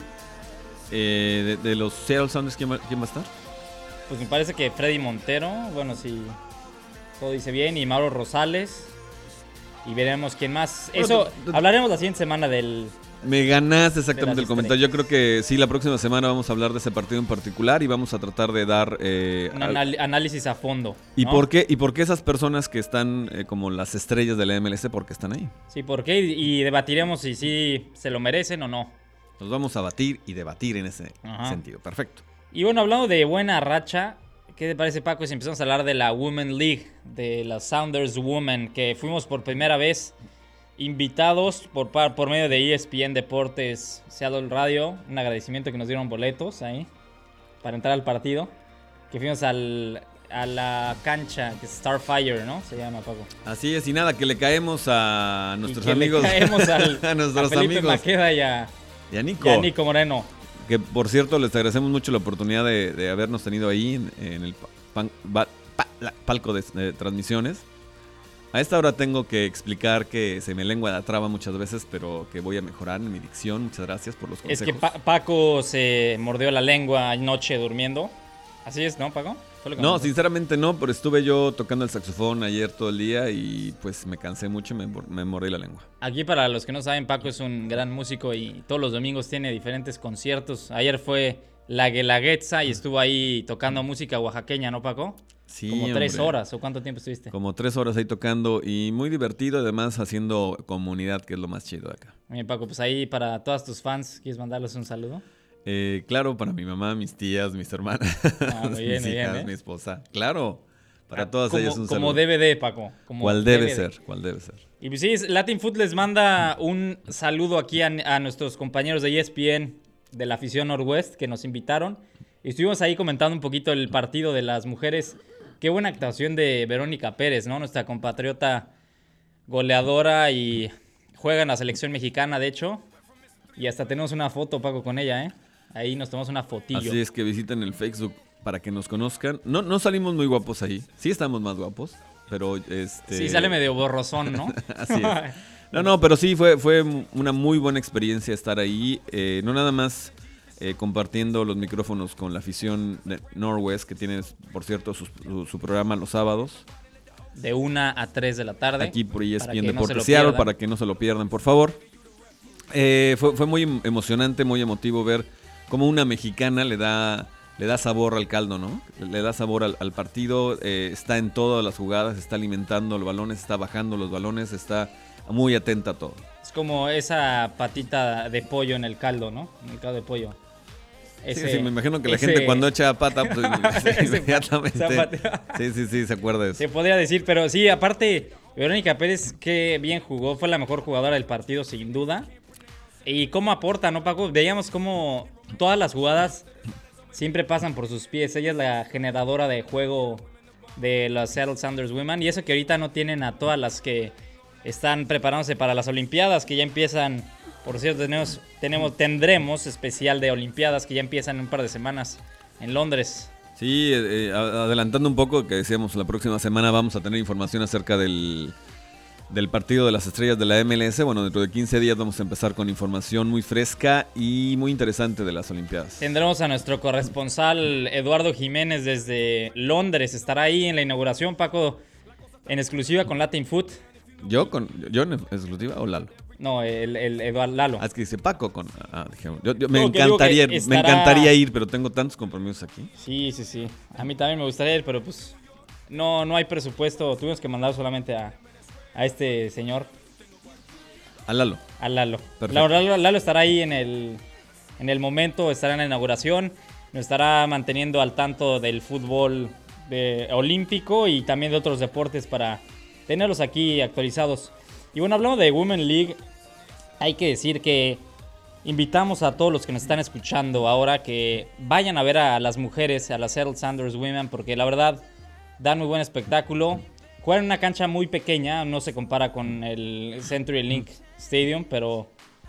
Speaker 7: Eh, de, de los Seattle Sounders, ¿quién va, quién va a estar?
Speaker 3: Pues me parece que Freddy Montero, bueno, si todo dice bien, y Mauro Rosales. Y veremos quién más.
Speaker 7: Bueno,
Speaker 3: Eso,
Speaker 7: tú- tú-
Speaker 3: hablaremos la siguiente semana del...
Speaker 7: Me ganaste
Speaker 3: De
Speaker 7: exactamente
Speaker 3: las
Speaker 7: el comentario. Yo creo que sí, la próxima semana vamos a hablar de ese partido en particular y vamos a tratar de dar... eh,
Speaker 3: Un
Speaker 7: al-
Speaker 3: anal- análisis a fondo.
Speaker 7: ¿Y,
Speaker 3: ¿no?
Speaker 7: por qué, ¿Y por qué esas personas que están eh, como las estrellas de la M L S, por qué están ahí?
Speaker 3: Sí, ¿por qué? Y, y debatiremos si sí se lo merecen o no.
Speaker 7: Nos vamos a batir y debatir en ese
Speaker 3: Ajá.
Speaker 7: sentido. Perfecto.
Speaker 3: Y bueno, hablando de buena racha, ¿qué te parece, Paco, si empezamos a hablar de la Women League, de la Sounders Women, que fuimos por primera vez invitados por, par- por medio de E S P N Deportes Seattle Radio? Un agradecimiento que nos dieron boletos ahí para entrar al partido. Que fuimos al, a la cancha, que es Starfire, ¿no? Se llama, Paco.
Speaker 7: Así es, y nada, que le caemos a nuestros
Speaker 3: Y que le
Speaker 7: amigos.
Speaker 3: caemos al,
Speaker 7: a nuestros
Speaker 3: a Felipe
Speaker 7: amigos.
Speaker 3: Maqueda y a,
Speaker 7: Y a Nico.
Speaker 3: y a Nico Moreno.
Speaker 7: Que por cierto, les agradecemos mucho la oportunidad de, de habernos tenido ahí en, en el pa- pan- ba- pa- la- palco de, de transmisiones. A esta hora tengo que explicar que se me lengua la traba muchas veces, pero que voy a mejorar en mi dicción. Muchas gracias por los
Speaker 3: Es
Speaker 7: consejos.
Speaker 3: que Pa- Paco se mordió la lengua anoche durmiendo. Así es, ¿no, Paco? Fue lo que
Speaker 7: No,
Speaker 3: me-
Speaker 7: sinceramente no, pero estuve yo tocando el saxofón ayer todo el día y pues me cansé mucho y me, mor- me mordí la lengua.
Speaker 3: Aquí, para los que no saben, Paco es un gran músico y todos los domingos tiene diferentes conciertos. Ayer fue la Guelaguetza y estuvo ahí tocando música oaxaqueña, ¿no, Paco?
Speaker 7: Sí,
Speaker 3: Como tres
Speaker 7: hombre.
Speaker 3: horas, ¿o cuánto tiempo estuviste?
Speaker 7: Como tres horas ahí tocando y muy divertido, además haciendo comunidad, que es lo más chido de acá.
Speaker 3: Oye, Paco, pues ahí para todas tus fans, ¿quieres mandarles un saludo?
Speaker 7: Eh, claro, para mi mamá, mis tías, mis hermanas,
Speaker 3: Ah, muy bien,
Speaker 7: mis
Speaker 3: muy bien,
Speaker 7: hijas,
Speaker 3: ¿eh?
Speaker 7: mi esposa. Claro, para todas
Speaker 3: como,
Speaker 7: ellas un
Speaker 3: como
Speaker 7: saludo.
Speaker 3: D V D, Paco. Como
Speaker 7: ¿Cuál debe
Speaker 3: D V D.
Speaker 7: ser? ¿Cuál debe ser?
Speaker 3: Y pues sí, Latin Food les manda un saludo aquí a, a nuestros compañeros de E S P N de la afición Northwest que nos invitaron. Y estuvimos ahí comentando un poquito el partido de las mujeres. Qué buena actuación de Verónica Pérez, ¿no? Nuestra compatriota goleadora y juega en la selección mexicana, de hecho. Y hasta tenemos una foto, Paco, con ella, ¿eh? Ahí nos tomamos una fotillo.
Speaker 7: Así es que visiten el Facebook para que nos conozcan. No, no salimos muy guapos ahí. Sí estamos más guapos, pero este...
Speaker 3: Sí, sale medio borrosón, ¿no?
Speaker 7: Así es. No, no, pero sí fue, fue una muy buena experiencia estar ahí. Eh, no nada más eh, compartiendo los micrófonos con la afición de Northwest, que tiene, por cierto, su, su- su programa los sábados.
Speaker 3: De una a tres de la tarde.
Speaker 7: Aquí por E S
Speaker 3: para
Speaker 7: P N
Speaker 3: que no se
Speaker 7: Deportes
Speaker 3: lo
Speaker 7: Seattle,
Speaker 3: pierdan.
Speaker 7: para que no se lo pierdan, por favor. Eh, fue, fue muy em- emocionante, muy emotivo ver cómo una mexicana le da, le da sabor al caldo, ¿no? Le da sabor al, al partido, eh, está en todas las jugadas, está alimentando los balones, está bajando los balones, está muy atenta a todo.
Speaker 3: Es como esa patita de pollo en el caldo, ¿no? En el caldo de pollo. Ese,
Speaker 7: sí, sí, me imagino que la
Speaker 3: ese-
Speaker 7: gente cuando echa pata, pues,
Speaker 3: Ese
Speaker 7: inmediatamente.
Speaker 3: zapateo.
Speaker 7: Sí, sí, sí, se acuerda de eso.
Speaker 3: Se podría decir, pero sí, aparte, Verónica Pérez, qué bien jugó, fue la mejor jugadora del partido, sin duda. Y cómo aporta, ¿no, Paco? Veíamos cómo todas las jugadas siempre pasan por sus pies. Ella es la generadora de juego de los Seattle Sounders Women. Y eso que ahorita no tienen a todas las que están preparándose para las Olimpiadas, que ya empiezan. Por cierto, tenemos, tenemos, tendremos especial de Olimpiadas que ya empiezan en un par de semanas en Londres.
Speaker 7: Sí, eh, eh, adelantando un poco, que decíamos, la próxima semana vamos a tener información acerca del, del partido de las estrellas de la M L S. Bueno, dentro de quince días vamos a empezar con información muy fresca y muy interesante de las Olimpiadas.
Speaker 3: Tendremos a nuestro corresponsal Eduardo Jiménez desde Londres. Estará ahí en la inauguración, Paco, en exclusiva con Latin Food.
Speaker 7: ¿Yo con yo en exclusiva o Lalo?
Speaker 3: No, el, el Eduardo Lalo.
Speaker 7: Ah, es que dice Paco con... Ah, dije, yo, yo- me,
Speaker 3: No, que digo
Speaker 7: encantaría,
Speaker 3: que
Speaker 7: me
Speaker 3: estará-
Speaker 7: encantaría ir, pero tengo tantos compromisos aquí.
Speaker 3: Sí, sí, sí. A mí también me gustaría ir, pero pues no, no hay presupuesto. Tuvimos que mandar solamente a, a este señor,
Speaker 7: A Lalo.
Speaker 3: a Lalo.
Speaker 7: Perfecto.
Speaker 3: Lalo, Lalo- Lalo estará ahí en el, en el momento, estará en la inauguración. Nos estará manteniendo al tanto del fútbol de- olímpico y también de otros deportes para tenerlos aquí actualizados. Y bueno, hablando de Women League, hay que decir que invitamos a todos los que nos están escuchando ahora que vayan a ver a las mujeres, a las Seattle Sounders Women, porque la verdad dan muy buen espectáculo. Juegan en una cancha muy pequeña, no se compara con el CenturyLink Stadium, pero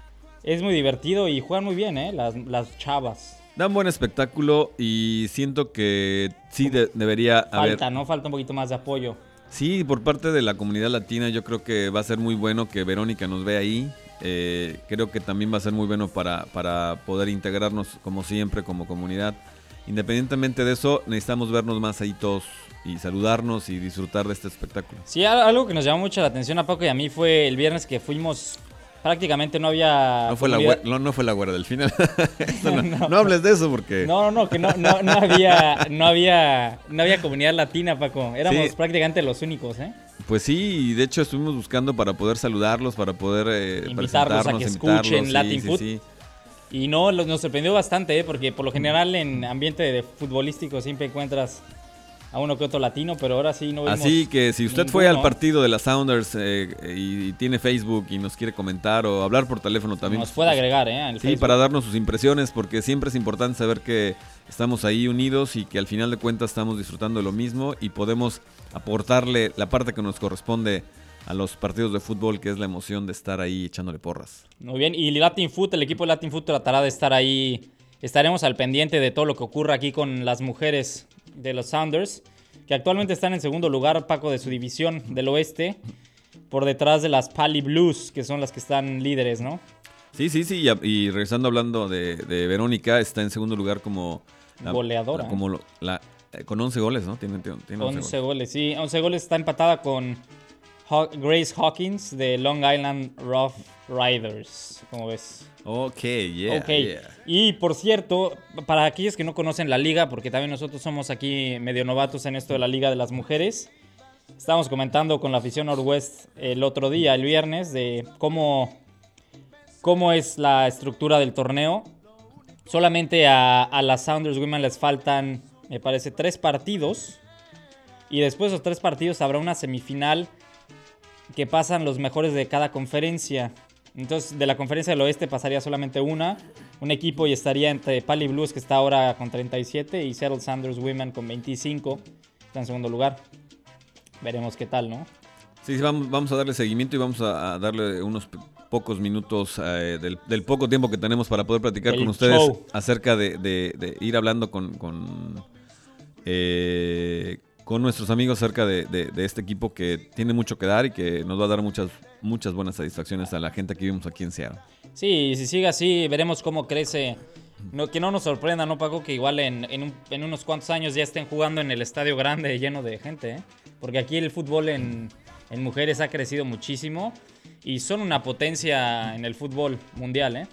Speaker 3: es muy divertido y juegan muy bien, ¿eh? Las, las chavas.
Speaker 7: Dan buen espectáculo y siento que sí de- debería haber...
Speaker 3: Falta, ¿no? Falta un poquito más de apoyo.
Speaker 7: Sí, por parte de la comunidad latina yo creo que va a ser muy bueno que Verónica nos vea ahí. Eh, creo que también va a ser muy bueno para, para poder integrarnos como siempre como comunidad. Independientemente de eso, necesitamos vernos más ahí todos y saludarnos y disfrutar de este espectáculo.
Speaker 3: Sí, al- algo que nos llamó mucho la atención a Paco y a mí fue el viernes que fuimos. Prácticamente no había.
Speaker 7: No fue, la,
Speaker 3: comunidad-
Speaker 7: güe- no, no fue la güera del final. Esto no,
Speaker 3: No.
Speaker 7: no hables de eso porque...
Speaker 3: No, no, no, que no, no, no había, no había, no había comunidad latina, Paco. Éramos
Speaker 7: Sí.
Speaker 3: prácticamente los únicos, ¿eh?
Speaker 7: Pues sí, y de hecho estuvimos buscando para poder saludarlos, para poder eh,
Speaker 3: Invitarlos a
Speaker 7: presentarnos,
Speaker 3: que
Speaker 7: invitarlos,
Speaker 3: escuchen
Speaker 7: sí,
Speaker 3: Latin
Speaker 7: sí,
Speaker 3: Food.
Speaker 7: sí.
Speaker 3: Y no, lo- nos sorprendió bastante, ¿eh? Porque por lo general en ambiente de futbolístico siempre encuentras a uno que otro latino, pero ahora sí no vimos.
Speaker 7: Así que si usted fue al
Speaker 3: ninguno.
Speaker 7: partido de las Sounders eh, y, y tiene Facebook y nos quiere comentar o hablar por teléfono también.
Speaker 3: Nos
Speaker 7: pues,
Speaker 3: puede agregar, ¿eh? Al
Speaker 7: Sí,
Speaker 3: Facebook.
Speaker 7: para darnos sus impresiones, porque siempre es importante saber que estamos ahí unidos y que al final de cuentas estamos disfrutando de lo mismo y podemos aportarle la parte que nos corresponde a los partidos de fútbol, que es la emoción de estar ahí echándole porras.
Speaker 3: Muy bien, y Latin Food, el equipo de Latin Food tratará de estar ahí. Estaremos al pendiente de todo lo que ocurra aquí con las mujeres de los Sounders, que actualmente están en segundo lugar, Paco, de su división del oeste, por detrás de las Pali Blues, que son las que están líderes, ¿no?
Speaker 7: Sí, sí, sí, y, a- y regresando hablando de, de Verónica, está en segundo lugar como...
Speaker 3: Goleadora,
Speaker 7: Como lo- la, eh, con once goles, ¿no? Tiene, tiene tiene once
Speaker 3: once
Speaker 7: goles.
Speaker 3: goles, sí. once goles, está empatada con Haw- Grace Hawkins de Long Island Rough Riders, como ves.
Speaker 7: Ok, yeah,
Speaker 3: Ok,
Speaker 7: yeah.
Speaker 3: y por cierto, para aquellos que no conocen la liga, porque también nosotros somos aquí medio novatos en esto de la liga de las mujeres, estábamos comentando con la afición Northwest el otro día, el viernes, de cómo, cómo es la estructura del torneo. Solamente a, a las Sounders Women les faltan, me parece, tres partidos, y después de esos tres partidos habrá una semifinal que pasan los mejores de cada conferencia. Entonces, de la conferencia del oeste pasaría solamente una, un equipo, y estaría entre Pali Blues, que está ahora con treinta y siete, y Seattle Sounders Women con veinticinco, está en segundo lugar. Veremos qué tal, ¿no?
Speaker 7: Sí, sí, vamos, vamos a darle seguimiento y vamos a, a darle unos p- pocos minutos eh, del, del poco tiempo que tenemos para poder platicar
Speaker 3: El
Speaker 7: con ustedes
Speaker 3: show.
Speaker 7: acerca de, de- de ir hablando con, con, eh, con nuestros amigos acerca de, de- de este equipo que tiene mucho que dar y que nos va a dar muchas, muchas buenas satisfacciones a la gente que vivimos aquí en Seattle.
Speaker 3: Sí, si sigue así, veremos cómo crece. No, que no nos sorprenda, ¿no, Paco? Que igual en, en, un- en unos cuantos años ya estén jugando en el estadio grande lleno de gente, ¿eh? Porque aquí el fútbol en, en mujeres ha crecido muchísimo y son una potencia en el fútbol mundial, ¿eh?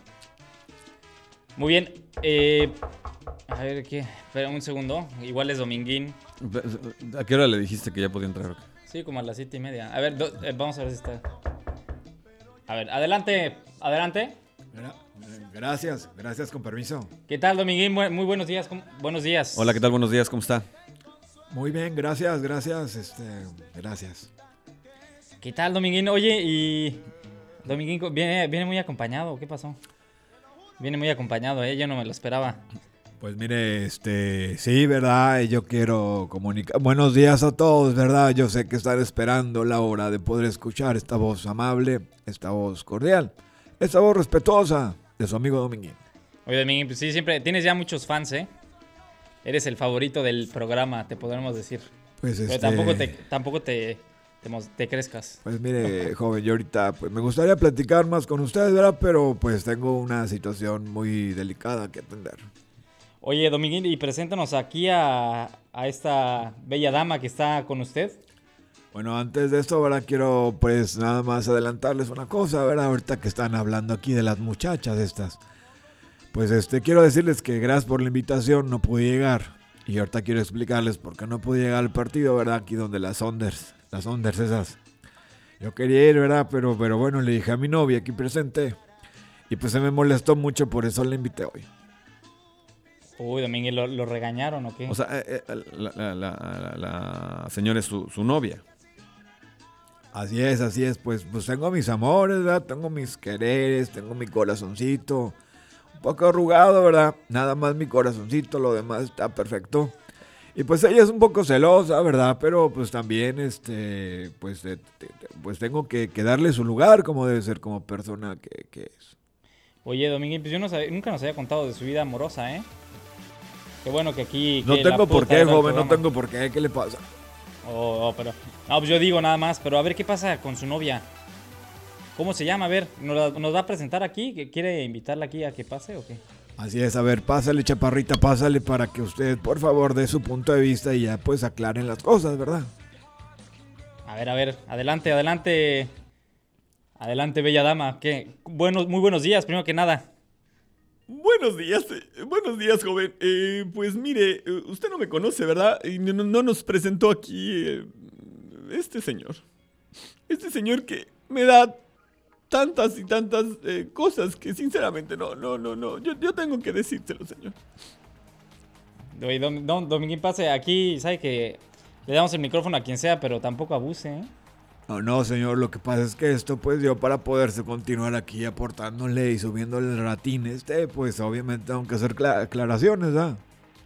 Speaker 3: Muy bien. eh, a ver, ¿qué? Espera un segundo. Igual es Dominguín.
Speaker 7: ¿A qué hora le dijiste que ya podía entrar?
Speaker 3: Sí, como a las siete y media. A ver, do- eh, vamos a ver si está. A ver, adelante, adelante.
Speaker 9: Gracias, gracias, con permiso.
Speaker 3: ¿Qué tal, Dominguín? Bu- Muy buenos días. ¿cómo- Buenos días.
Speaker 7: Hola, ¿qué tal? Buenos días, ¿cómo está?
Speaker 9: Muy bien, gracias, gracias, este, gracias.
Speaker 3: ¿Qué tal, Dominguín? Oye, y Dominguín viene, viene muy acompañado. ¿Qué pasó? Viene muy acompañado, ¿eh? Yo no me lo esperaba.
Speaker 9: Pues mire, este, sí, ¿verdad? Yo quiero comunicar. Buenos días a todos, ¿verdad? Yo sé que están esperando la hora de poder escuchar esta voz amable, esta voz cordial, esta voz respetuosa de su amigo Dominguín.
Speaker 3: Oye, Dominguín, pues sí, siempre tienes ya muchos fans, ¿eh? Eres el favorito del programa, te podremos decir.
Speaker 9: Pues
Speaker 3: Pero
Speaker 9: este,
Speaker 3: tampoco te, tampoco te, te, mos- te crezcas.
Speaker 9: Pues mire, joven, yo ahorita pues me gustaría platicar más con ustedes, ¿verdad? Pero pues tengo una situación muy delicada que atender.
Speaker 3: Oye, Dominguín, y preséntanos aquí a, a esta bella dama que está con usted.
Speaker 9: Bueno, antes de esto, ¿verdad? Quiero pues nada más adelantarles una cosa, ¿verdad? Ahorita que están hablando aquí de las muchachas estas. Pues este, quiero decirles que gracias por la invitación, no pude llegar. Y ahorita quiero explicarles por qué no pude llegar al partido, ¿verdad? Aquí donde las Sonders, las Sonders esas. Yo quería ir, ¿verdad? Pero, pero bueno, le dije a mi novia aquí presente. Y pues se me molestó mucho, por eso la invité hoy.
Speaker 3: Uy, Dominguín, ¿lo, lo regañaron o qué?
Speaker 7: O sea, eh, eh, la, la- la- la- la señora es su, su novia.
Speaker 9: Así es, así es, pues, pues tengo mis amores, ¿verdad? Tengo mis quereres, tengo mi corazoncito. Un poco arrugado, ¿verdad? Nada más mi corazoncito, lo demás está perfecto. Y pues ella es un poco celosa, ¿verdad? Pero pues también, este, pues, eh, te- te- pues tengo que, que darle su lugar como debe ser, como persona que, que es.
Speaker 3: Oye, Dominguín, pues yo no sabía- nunca nos había contado de su vida amorosa, ¿eh? Qué bueno que aquí...
Speaker 9: No
Speaker 3: que la
Speaker 9: tengo por
Speaker 3: puta
Speaker 9: qué,
Speaker 3: era el
Speaker 9: joven, no
Speaker 3: programa.
Speaker 9: tengo por qué, ¿qué le pasa?
Speaker 3: Oh, oh, pero... No, pues yo digo nada más, pero a ver qué pasa con su novia. ¿Cómo se llama? A ver, ¿nos, la- nos va a presentar aquí? ¿Que ¿Quiere invitarla aquí a que pase o qué?
Speaker 9: Así es, a ver, pásale, chaparrita, pásale para que usted, por favor, dé su punto de vista y ya pues aclaren las cosas, ¿verdad?
Speaker 3: A ver, a ver, adelante, adelante. Adelante, bella dama. ¿Qué? Buenos, muy buenos días, primero que nada.
Speaker 5: Buenos días, eh, buenos días, joven. Eh, pues mire, eh, usted no me conoce, ¿verdad? Y no, no nos presentó aquí eh, este señor. Este señor que me da tantas y tantas eh, cosas que sinceramente no, no, no, no. Yo, yo tengo que decírselo, señor.
Speaker 3: Oye, Dom, Dom- Dominguín, pase aquí, sabe que le damos el micrófono a quien sea, pero tampoco abuse, ¿eh?
Speaker 9: No, no, señor, lo que pasa es que esto, pues yo para poderse continuar aquí aportándole y subiéndole el ratín este, pues obviamente tengo que hacer cla- aclaraciones, ¿ah?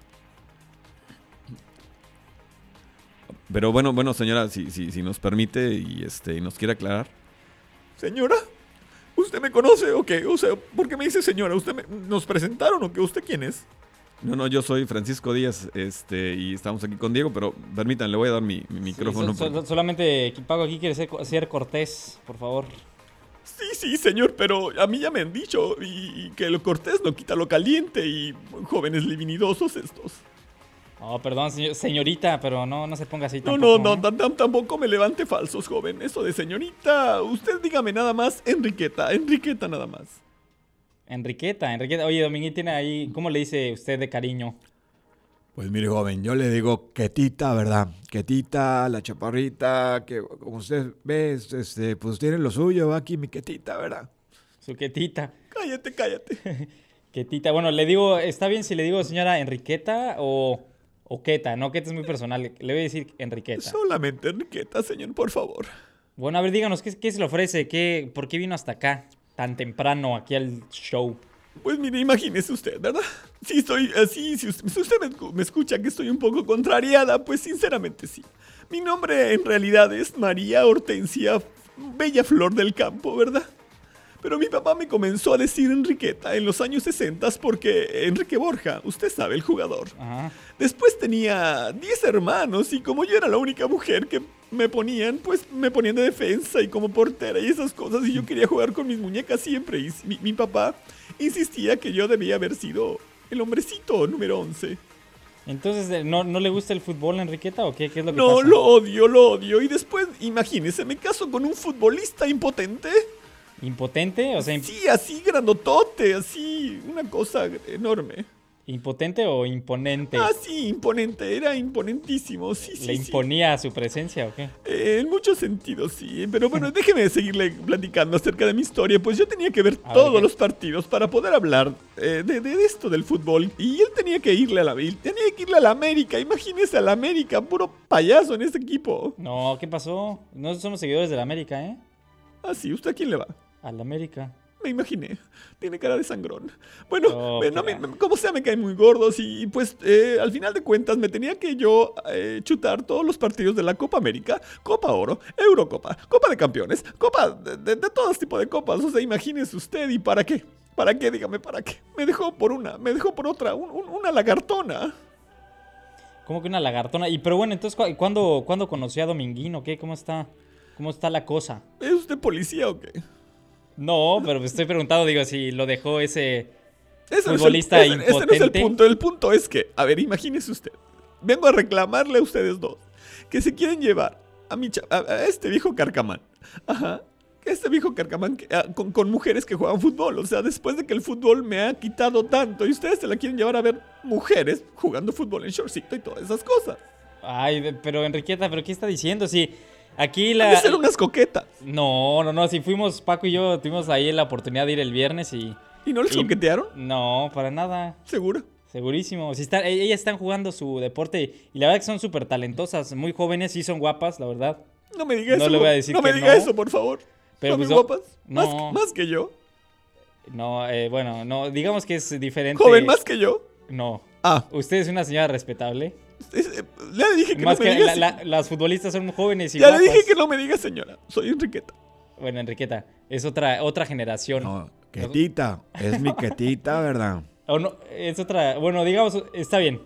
Speaker 7: Pero bueno, bueno, señora, si, si, si nos permite y este y nos quiere aclarar.
Speaker 5: Señora, ¿usted me conoce o qué? O sea, ¿por qué me dice señora? ¿Usted me- nos presentaron o qué? ¿Usted quién es?
Speaker 7: No, no, yo soy Francisco Díaz, este, y estamos aquí con Diego, pero permítanme, le voy a dar mi, mi micrófono.
Speaker 3: Sí, so-
Speaker 7: porque-
Speaker 3: so- solamente Pago aquí quiere ser, ser cortés, por favor.
Speaker 5: Sí, sí, señor, pero a mí ya me han dicho y, y que lo cortés no quita lo caliente y jóvenes livinidosos estos.
Speaker 3: Oh, perdón, señor- señorita, pero no, no se ponga así
Speaker 5: No,
Speaker 3: tampoco.
Speaker 5: no, no,
Speaker 3: ¿eh?
Speaker 5: tam- tam- tampoco me levante falsos, joven. Eso de señorita, usted dígame nada más Enriqueta, Enriqueta nada más.
Speaker 3: Enriqueta, Enriqueta. Oye, Dominguín tiene ahí, ¿cómo le dice usted de cariño?
Speaker 9: Pues mire, joven, yo le digo Ketita, ¿verdad? Ketita, la chaparrita, que como usted ve, es- este, pues tiene lo suyo, va aquí mi Ketita, ¿verdad?
Speaker 3: Su Ketita.
Speaker 5: Cállate, cállate.
Speaker 3: Ketita. Bueno, le digo, ¿está bien si le digo señora Enriqueta o, o Queta? No, Queta es muy personal. Le voy a decir Enriqueta.
Speaker 5: Solamente Enriqueta, señor, por favor.
Speaker 3: Bueno, a ver, díganos, ¿qué, qué se le ofrece? ¿Qué, ¿Por qué vino hasta acá tan temprano aquí al show?
Speaker 5: Pues mire, imagínese usted, ¿verdad? Si estoy así, si usted, si usted me, escu- me escucha que estoy un poco contrariada, pues sinceramente sí. Mi nombre en realidad es María Hortensia Bella Flor del Campo, ¿verdad? Pero mi papá me comenzó a decir Enriqueta en los años sesenta porque Enrique Borja, usted sabe, el jugador.
Speaker 3: Ajá.
Speaker 5: Después tenía diez hermanos y como yo era la única mujer que me ponían, pues me ponían de defensa y como portera y esas cosas y yo quería jugar con mis muñecas siempre y mi, mi papá insistía que yo debía haber sido el hombrecito número once.
Speaker 3: Entonces, eh, ¿no, ¿no le gusta el fútbol a Enriqueta o qué, qué es lo que
Speaker 5: No,
Speaker 3: pasa?
Speaker 5: lo odio, lo odio y después, imagínese, me caso con un futbolista impotente.
Speaker 3: ¿Impotente? O sea, imp-
Speaker 5: Sí, así grandotote, así, una cosa enorme.
Speaker 3: ¿Impotente o imponente?
Speaker 5: Ah, sí, imponente, era imponentísimo, sí, sí,
Speaker 3: ¿Le
Speaker 5: sí.
Speaker 3: imponía su presencia o qué?
Speaker 5: Eh, en muchos sentidos, sí. Pero bueno, déjeme seguirle platicando acerca de mi historia. Pues yo tenía que ver
Speaker 3: A ver,
Speaker 5: todos
Speaker 3: ¿qué?
Speaker 5: los partidos para poder hablar eh, de, de esto del fútbol. Y él tenía que irle a la él tenía que irle a la América. Imagínese a la América, puro payaso en ese equipo.
Speaker 3: No, ¿qué pasó? No somos seguidores de la América, ¿eh?
Speaker 5: Ah, sí, ¿usted a quién le va?
Speaker 3: A la América.
Speaker 5: Me imaginé. Tiene cara de sangrón. Bueno,
Speaker 3: Oh,
Speaker 5: eh, no,
Speaker 3: qué
Speaker 5: me- me- como sea, me caen muy gordos. Y pues, eh, al final de cuentas, me tenía que yo eh, chutar todos los partidos de la Copa América, Copa Oro, Eurocopa, Copa de Campeones, Copa de, de, de todo tipo de copas. O sea, imagínese usted. ¿Y para qué? ¿Para qué? Dígame, ¿para qué? Me dejó por una, me dejó por otra, un- un- una lagartona.
Speaker 3: ¿Cómo que una lagartona? Y pero bueno, entonces, ¿cu- ¿cuándo, ¿cuándo conoció a Dominguín o qué? ¿Cómo está? ¿Cómo está la cosa?
Speaker 5: ¿Es usted policía o qué?
Speaker 3: No, pero me estoy preguntando, digo, si lo dejó ese
Speaker 5: Ese no es el-
Speaker 3: futbolista
Speaker 5: ese- ese no es el
Speaker 3: impotente.
Speaker 5: punto. El punto es que, a ver, imagínese usted. Vengo a reclamarle a ustedes dos que se quieren llevar a, mi cha- a, a este viejo carcamán. Ajá. Este viejo carcamán que- ah, con, con mujeres que juegan fútbol. O sea, después de que el fútbol me ha quitado tanto y ustedes se la quieren llevar a ver mujeres jugando fútbol en shortcito y todas esas cosas.
Speaker 3: Ay, de- pero Enriqueta, ¿pero qué está diciendo? Si aquí
Speaker 5: Han
Speaker 3: la...
Speaker 5: de ser unas coquetas.
Speaker 3: No, no, no, si fuimos, Paco y yo tuvimos ahí la oportunidad de ir el viernes y...
Speaker 5: ¿Y no les
Speaker 3: y-
Speaker 5: coquetearon?
Speaker 3: No, para nada.
Speaker 5: ¿Seguro?
Speaker 3: Segurísimo. Si están, ellas están jugando su deporte y la verdad que son súper talentosas, muy jóvenes, sí son guapas, la verdad.
Speaker 5: No me diga
Speaker 3: No
Speaker 5: eso.
Speaker 3: le voy a decir
Speaker 5: no me
Speaker 3: que
Speaker 5: diga
Speaker 3: no.
Speaker 5: eso, por favor.
Speaker 3: Pero
Speaker 5: ¿Son
Speaker 3: pues,
Speaker 5: muy
Speaker 3: no-
Speaker 5: guapas?
Speaker 3: no.
Speaker 5: Más, más que yo.
Speaker 3: No, eh, bueno, no, digamos que es diferente.
Speaker 5: Joven, más que yo.
Speaker 3: No.
Speaker 5: Ah.
Speaker 3: Usted es una señora respetable.
Speaker 5: Es- eh, ya le dije que
Speaker 3: Más
Speaker 5: no me
Speaker 3: que
Speaker 5: diga
Speaker 3: la-
Speaker 5: se-
Speaker 3: la- las futbolistas son jóvenes y
Speaker 5: Ya le
Speaker 3: guapas.
Speaker 5: dije que no me diga señora. Soy Enriqueta.
Speaker 3: Bueno, Enriqueta, es otra, otra generación.
Speaker 9: No, Ketita, es mi Ketita, ¿verdad?
Speaker 3: O no, es otra, bueno, digamos, está bien.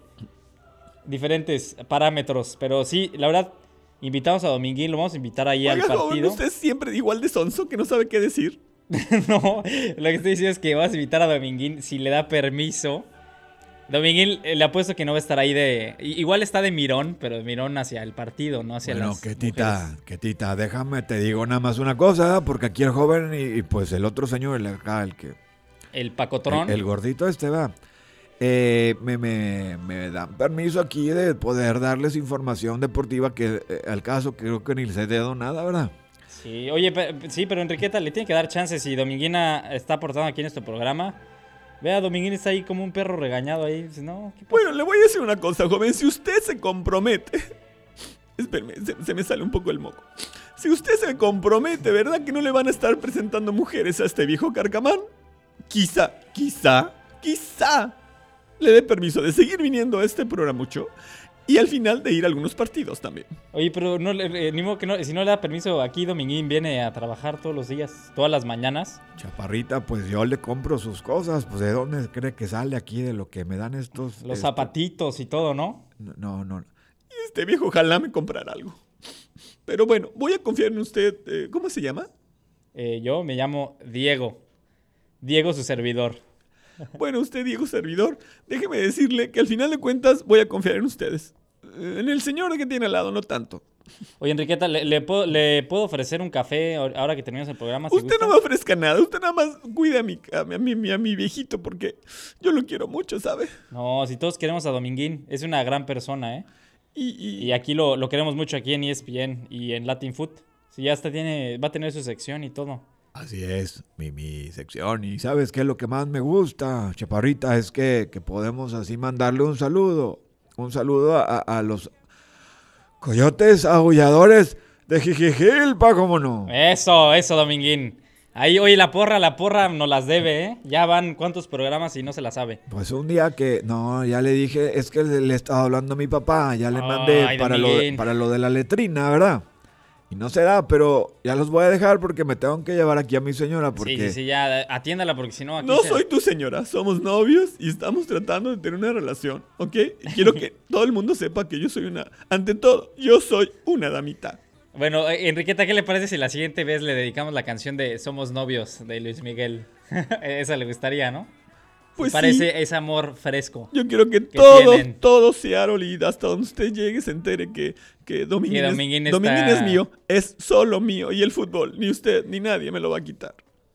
Speaker 3: Diferentes parámetros, pero sí, la verdad, invitamos a Dominguín, lo vamos a invitar ahí al
Speaker 5: Oiga, joven,
Speaker 3: partido.
Speaker 5: usted es siempre igual de sonso que no sabe qué decir.
Speaker 3: No, lo que estoy diciendo es que vas a invitar a Dominguín si le da permiso. Dominguín, eh, le apuesto que no va a estar ahí de... i- Igual está de mirón, pero de mirón hacia el partido, no hacia
Speaker 9: Bueno,
Speaker 3: las
Speaker 9: Ketita,
Speaker 3: mujeres.
Speaker 9: Ketita, déjame, te digo nada más una cosa, porque aquí el joven y, y, pues el otro señor, el acá, el que...
Speaker 3: El pacotrón.
Speaker 9: El, el gordito este va. Eh, me, me, me dan permiso aquí de poder darles información deportiva que eh, al caso creo que ni les he dado nada, ¿verdad?
Speaker 3: Sí, oye, pe- sí, pero Enriqueta le tiene que dar chances. Si Dominguina está aportando aquí en este programa, vea, Dominguín está ahí como un perro regañado ahí. Dice, no, ¿qué pasa?
Speaker 5: Bueno, le voy a decir una cosa, joven. Si usted se compromete... Espérame, se, se me sale un poco el moco. Si usted se compromete, ¿verdad? Que no le van a estar presentando mujeres a este viejo carcamán. Quizá, quizá, quizá le dé permiso de seguir viniendo a este programucho y al final de ir a algunos partidos también.
Speaker 3: Oye, pero no, le- eh, ni modo que no, si no le da permiso, aquí Dominguín viene a trabajar todos los días, todas las mañanas.
Speaker 9: Chaparrita, pues yo le compro sus cosas, pues ¿de dónde cree que sale aquí de lo que me dan estos?
Speaker 3: Los
Speaker 9: este,
Speaker 3: zapatitos y todo, ¿no?
Speaker 9: No, no.
Speaker 5: Y este viejo ojalá me comprara algo. Pero bueno, voy a confiar en usted. eh, ¿Cómo se llama?
Speaker 3: Eh, yo me llamo Diego. Diego, su servidor.
Speaker 5: Bueno, usted, Diego Servidor, déjeme decirle que al final de cuentas voy a confiar en ustedes. Eh, En el señor que tiene al lado, no tanto.
Speaker 3: Oye, Enriqueta, ¿le, le puedo, le puedo ofrecer un café ahor- ahora que terminemos el programa? Si
Speaker 5: Usted
Speaker 3: gusta?
Speaker 5: no me ofrezca nada, usted nada más cuide a mi, a mi, a mi, a mi viejito porque yo lo quiero mucho, ¿sabe?
Speaker 3: No, si todos queremos a Dominguín, es una gran persona, ¿eh?
Speaker 5: Y, y-
Speaker 3: Y aquí lo, lo queremos mucho aquí en E S P N y en Latin Food. Si ya hasta tiene, va a tener su sección y todo.
Speaker 9: Así es, mi, mi sección. Y ¿sabes qué es lo que más me gusta, Chaparrita? Es que, que podemos así mandarle un saludo. Un saludo a, a- a los coyotes aulladores de Jijijilpa, ¿cómo no?
Speaker 3: Eso, eso, Dominguín. Ahí, oye, la porra, la porra nos las debe, ¿eh? Ya van cuántos programas y no se la sabe.
Speaker 9: Pues un día que, no, ya le dije, es que le, le estaba hablando a mi papá, ya le mandé
Speaker 3: Ay,
Speaker 9: para lo,
Speaker 3: Dominguín.
Speaker 9: para lo de la letrina, ¿verdad? Y no se da, pero ya los voy a dejar porque me tengo que llevar aquí a mi señora porque...
Speaker 3: Sí, sí, sí, ya, atiéndala porque si no aquí
Speaker 5: no
Speaker 3: se-
Speaker 5: soy tu señora, somos novios y estamos tratando de tener una relación, ¿ok? Y quiero que todo el mundo sepa que yo soy una... Ante todo, yo soy una damita.
Speaker 3: Bueno, eh, Enriqueta, ¿qué le parece si la siguiente vez le dedicamos la canción de Somos Novios de Luis Miguel? Esa le gustaría, ¿no?
Speaker 5: Pues
Speaker 3: Parece
Speaker 5: sí,
Speaker 3: ese amor fresco.
Speaker 5: yo quiero que
Speaker 3: que
Speaker 5: todo,
Speaker 3: tienen.
Speaker 5: todo Seattle y hasta donde usted llegue se entere que, que Dominguín,
Speaker 3: Que
Speaker 5: es-
Speaker 3: Dominguín
Speaker 5: Dominguín
Speaker 3: está-
Speaker 5: es mío, es solo mío y el fútbol, ni usted ni nadie me lo va a quitar.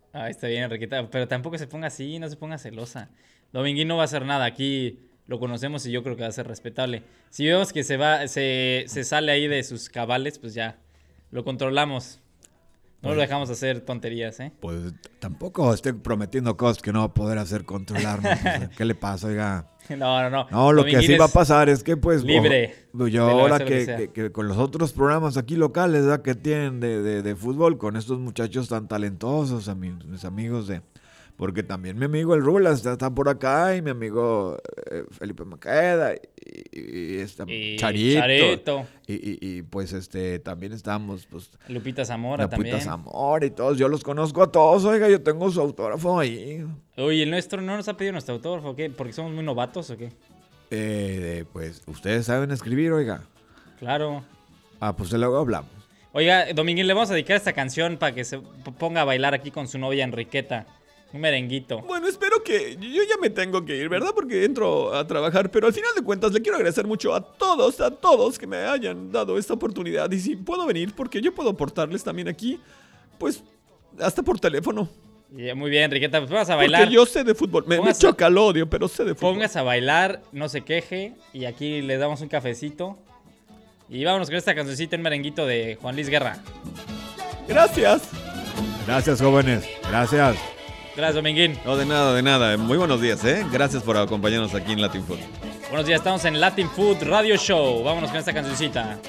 Speaker 3: Ah, está bien, Enriqueta. Pero tampoco se ponga así, no se ponga celosa. Dominguín no va a hacer nada. Aquí lo conocemos y yo creo que va a ser respetable. Si vemos que se va, se, se sale ahí de sus cabales, pues ya lo controlamos. No lo dejamos hacer tonterías, ¿eh?
Speaker 9: Pues tampoco estoy prometiendo cosas que no va a poder hacer controlarme. Pues, ¿qué le pasa, oiga?
Speaker 3: No, no, no.
Speaker 9: No, lo que
Speaker 3: Dominguín
Speaker 9: sí va a
Speaker 3: es
Speaker 9: pasar es que pues...
Speaker 3: libre
Speaker 9: ojo,
Speaker 3: de
Speaker 9: yo
Speaker 3: lo-
Speaker 9: ahora
Speaker 3: hacer lo que
Speaker 9: que,
Speaker 3: sea.
Speaker 9: que- que con los otros programas aquí locales, ¿verdad? Que tienen de, de- de fútbol, con estos muchachos tan talentosos, a mis, mis amigos de... Porque también mi amigo el Rulas está, está por acá y mi amigo eh, Felipe Maqueda y, y, y está
Speaker 3: Y
Speaker 9: Charito.
Speaker 3: Charito.
Speaker 9: Y, y- y, pues este también estamos pues
Speaker 3: Lupita Zamora
Speaker 9: Lupita
Speaker 3: también.
Speaker 9: Zamora y todos. Yo los conozco a todos, oiga, yo tengo su autógrafo ahí.
Speaker 3: Oye, ¿el nuestro no nos ha pedido nuestro autógrafo? ¿Qué? ¿Porque somos muy novatos o qué?
Speaker 9: Eh, pues ustedes saben escribir, oiga.
Speaker 3: Claro.
Speaker 9: Ah, pues luego hablamos.
Speaker 3: Oiga, Dominguín, le vamos a dedicar esta canción para que se p- ponga a bailar aquí con su novia Enriqueta. Un merenguito.
Speaker 5: Bueno, espero que... Yo ya me tengo que ir, ¿verdad? Porque entro a trabajar, pero al final de cuentas le quiero agradecer mucho a todos, a todos que me hayan dado esta oportunidad. Y si puedo venir, porque yo puedo aportarles también aquí, pues, hasta por teléfono.
Speaker 3: Ya, muy bien, Enriqueta, pues vamos a bailar.
Speaker 5: Porque yo sé de fútbol. Me, me
Speaker 3: Póngase-
Speaker 5: choca el odio, pero sé de fútbol.
Speaker 3: Póngase a bailar, no se queje. Y aquí le damos un cafecito. Y vámonos con esta cancioncita, en merenguito de Juan Luis Guerra.
Speaker 5: Gracias.
Speaker 9: Gracias, jóvenes. Gracias.
Speaker 3: Gracias, Dominguín.
Speaker 7: No, de nada, de nada. Muy buenos días, ¿eh? Gracias por acompañarnos aquí en Latin Food.
Speaker 3: Buenos días, estamos en Latin Food Radio Show. Vámonos con esta cancioncita.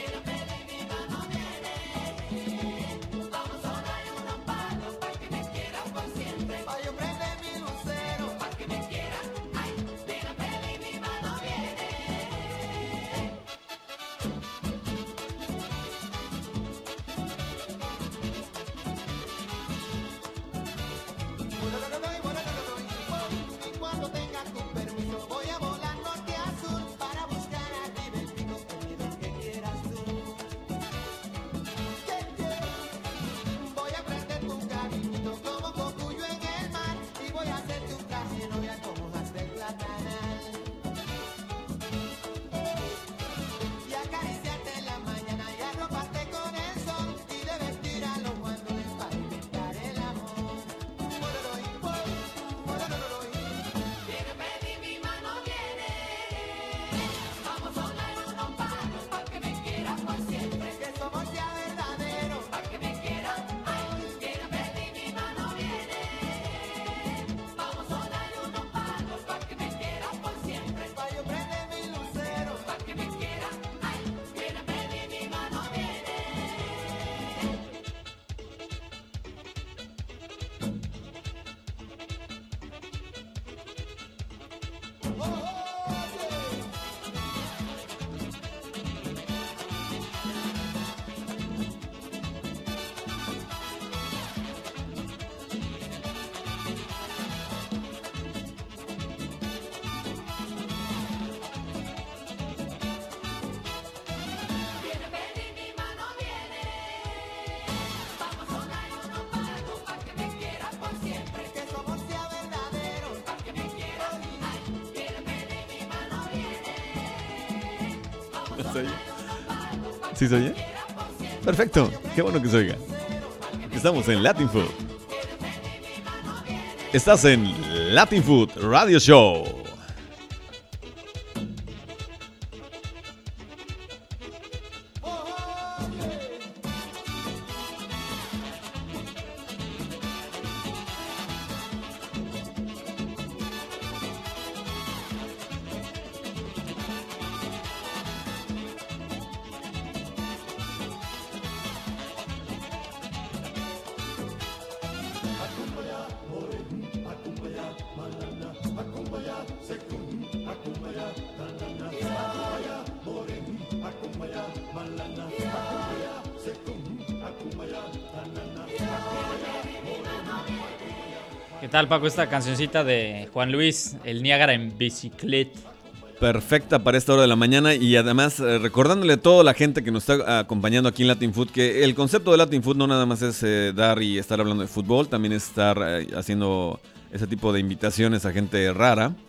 Speaker 6: Y cuando tenga tu permiso voy a volar norte a sur para buscar arriba el pico perdido que quieras tú. Yeah, yeah. Voy a prenderte un cariñito como cocuyo en el mar y voy a hacerte un traje de novia como hojas del platanal. Y acariciarte en la mañana y arroparte con el sol y de vestir a los guandules para inventar el amor. Mororoy, boy, mororoy. Viene, ven y mi mano viene. Vamos a dar unos palos para que me quieras por siempre. Que somos ya verdaderos para que me quieras. Ay, viene, ven y mi mano viene. Vamos a dar unos palos para que me quieras por siempre. Pa' yo prender mi lucero para que me quieras. Ay, viene, ven y mi mano viene. Viene, ven y mi mano viene. Vamos a dar unos palos para que me quieras por siempre. Que somos ya verdaderos para que me quieras. Ay, viene, ven y mi mano viene.
Speaker 7: ¿Se oye? ¿Sí se oye? Perfecto. Qué bueno que se oiga. Estamos en Latin Food. Estás en Latin Food Radio Show.
Speaker 3: ¿Qué tal, Paco, esta cancioncita de Juan Luis, el Niágara en bicicleta?
Speaker 7: Perfecta para esta hora de la mañana y además eh, recordándole a toda la gente que nos está acompañando aquí en Latin Food que el concepto de Latin Food no nada más es eh, dar y estar hablando de fútbol, también es estar eh, haciendo ese tipo de invitaciones a gente rara.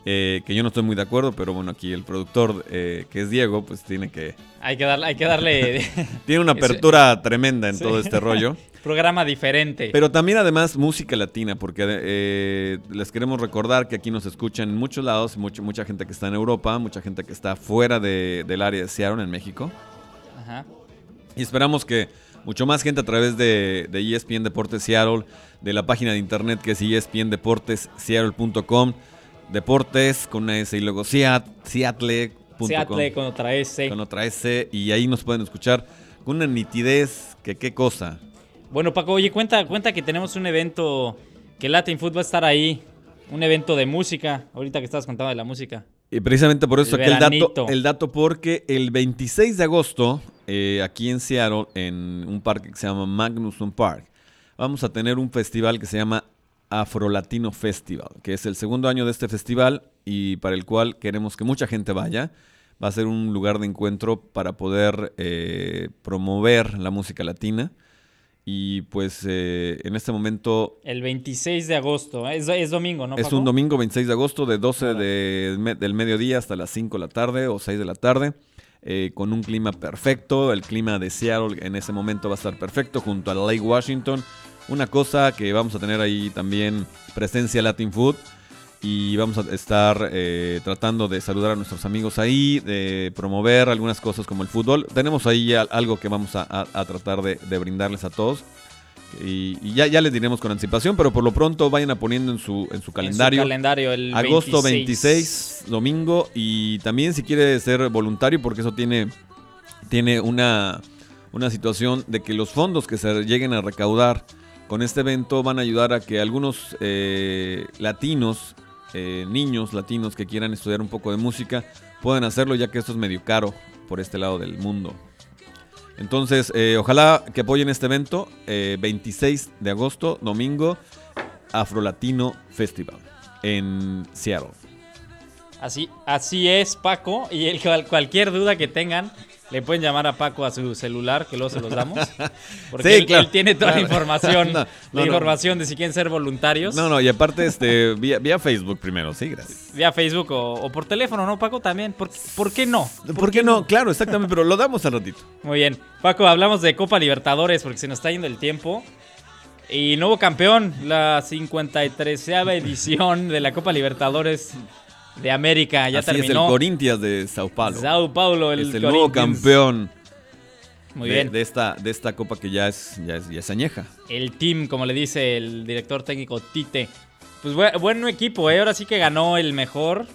Speaker 7: eh, que yo no estoy muy de acuerdo, pero bueno, aquí el productor, eh, que es Diego, pues tiene que...
Speaker 3: Hay que darle, hay que darle
Speaker 7: Tiene una apertura tremenda en
Speaker 3: Sí.
Speaker 7: todo este rollo.
Speaker 3: programa diferente.
Speaker 7: Pero también además música latina, porque eh, les queremos recordar que aquí nos escuchan en muchos lados, mucho, mucha gente que está en Europa, mucha gente que está fuera de, del área de Seattle, en México.
Speaker 3: Ajá.
Speaker 7: Y esperamos que mucho más gente a través de, de E S P N Deportes Seattle, de la página de internet que es E S P N Deportes Seattle punto com, Deportes con una S y luego Seat, Seattle punto com,
Speaker 3: Seattle con otra S.
Speaker 7: con otra S, y ahí nos pueden escuchar con una nitidez que qué cosa.
Speaker 3: Bueno, Paco, oye, cuenta, cuenta que tenemos un evento, que Latin Food va a estar ahí, un evento de música, ahorita que estabas contando de la música.
Speaker 7: Y precisamente por eso
Speaker 3: El
Speaker 7: aquí el dato,
Speaker 3: veranito.
Speaker 7: el dato porque el veintiséis de agosto, eh, aquí en Seattle, en un parque que se llama Magnuson Park, vamos a tener un festival que se llama Afro Latino Festival, que es el segundo año de este festival y para el cual queremos que mucha gente vaya. Va a ser un lugar de encuentro para poder eh, promover la música latina. Y pues eh, en este momento
Speaker 3: El veintiséis de agosto, ¿eh? es, es domingo, ¿no,
Speaker 7: es
Speaker 3: Paco?
Speaker 7: un domingo veintiséis de agosto de doce
Speaker 3: Ahora.
Speaker 7: de, me- del mediodía hasta las cinco de la tarde o seis de la tarde, eh, con un clima perfecto. El clima de Seattle en ese momento va a estar perfecto junto a Lake Washington. Una cosa que vamos a tener ahí también presencia Latin Food. Y vamos a estar eh, tratando de saludar a nuestros amigos ahí, de promover algunas cosas como el fútbol. Tenemos ahí ya algo que vamos a, a- a tratar de, de brindarles a todos. Y, y ya, ya les diremos con anticipación, pero por lo pronto vayan a poniendo en su, en su calendario.
Speaker 3: En su calendario, el
Speaker 7: Agosto
Speaker 3: veintiséis.
Speaker 7: veintiséis, domingo. Y también si quiere ser voluntario, porque eso tiene, tiene una, una situación de que los fondos que se lleguen a recaudar con este evento van a ayudar a que algunos eh, latinos, eh, niños latinos que quieran estudiar un poco de música, puedan hacerlo, ya que esto es medio caro por este lado del mundo. Entonces, eh, ojalá que apoyen este evento, eh, veintiséis de agosto, domingo, Afro Latino Festival en Seattle.
Speaker 3: Así, así es, Paco. Y el, cual- cualquier duda que tengan, le pueden llamar a Paco a su celular, que luego se los damos. Porque
Speaker 7: Sí,
Speaker 3: él,
Speaker 7: claro.
Speaker 3: él tiene toda
Speaker 7: Claro.
Speaker 3: la información,
Speaker 7: No, no,
Speaker 3: la
Speaker 7: no.
Speaker 3: información de si quieren ser voluntarios.
Speaker 7: No, no, y aparte, este, vía, vía Facebook primero, sí, gracias.
Speaker 3: Vía Facebook o, o por teléfono, ¿no, Paco? También. ¿Por, por qué no?
Speaker 7: ¿Por qué no? Claro, exactamente, pero lo damos al ratito.
Speaker 3: Muy bien. Paco, hablamos de Copa Libertadores porque se nos está yendo el tiempo. Y nuevo campeón, la cincuenta y tercera edición de la Copa Libertadores de América. Ya
Speaker 7: Así es, el
Speaker 3: terminó.
Speaker 7: Corinthians de Sao Paulo.
Speaker 3: Sao Paulo, el,
Speaker 7: es el nuevo
Speaker 3: Corinthians.
Speaker 7: campeón
Speaker 3: Muy
Speaker 7: de,
Speaker 3: bien.
Speaker 7: de esta, de esta copa que ya es, ya es, ya es añeja.
Speaker 3: El team, como le dice el director técnico Tite. Pues buen, buen equipo, ¿eh? Ahora sí que ganó el mejor.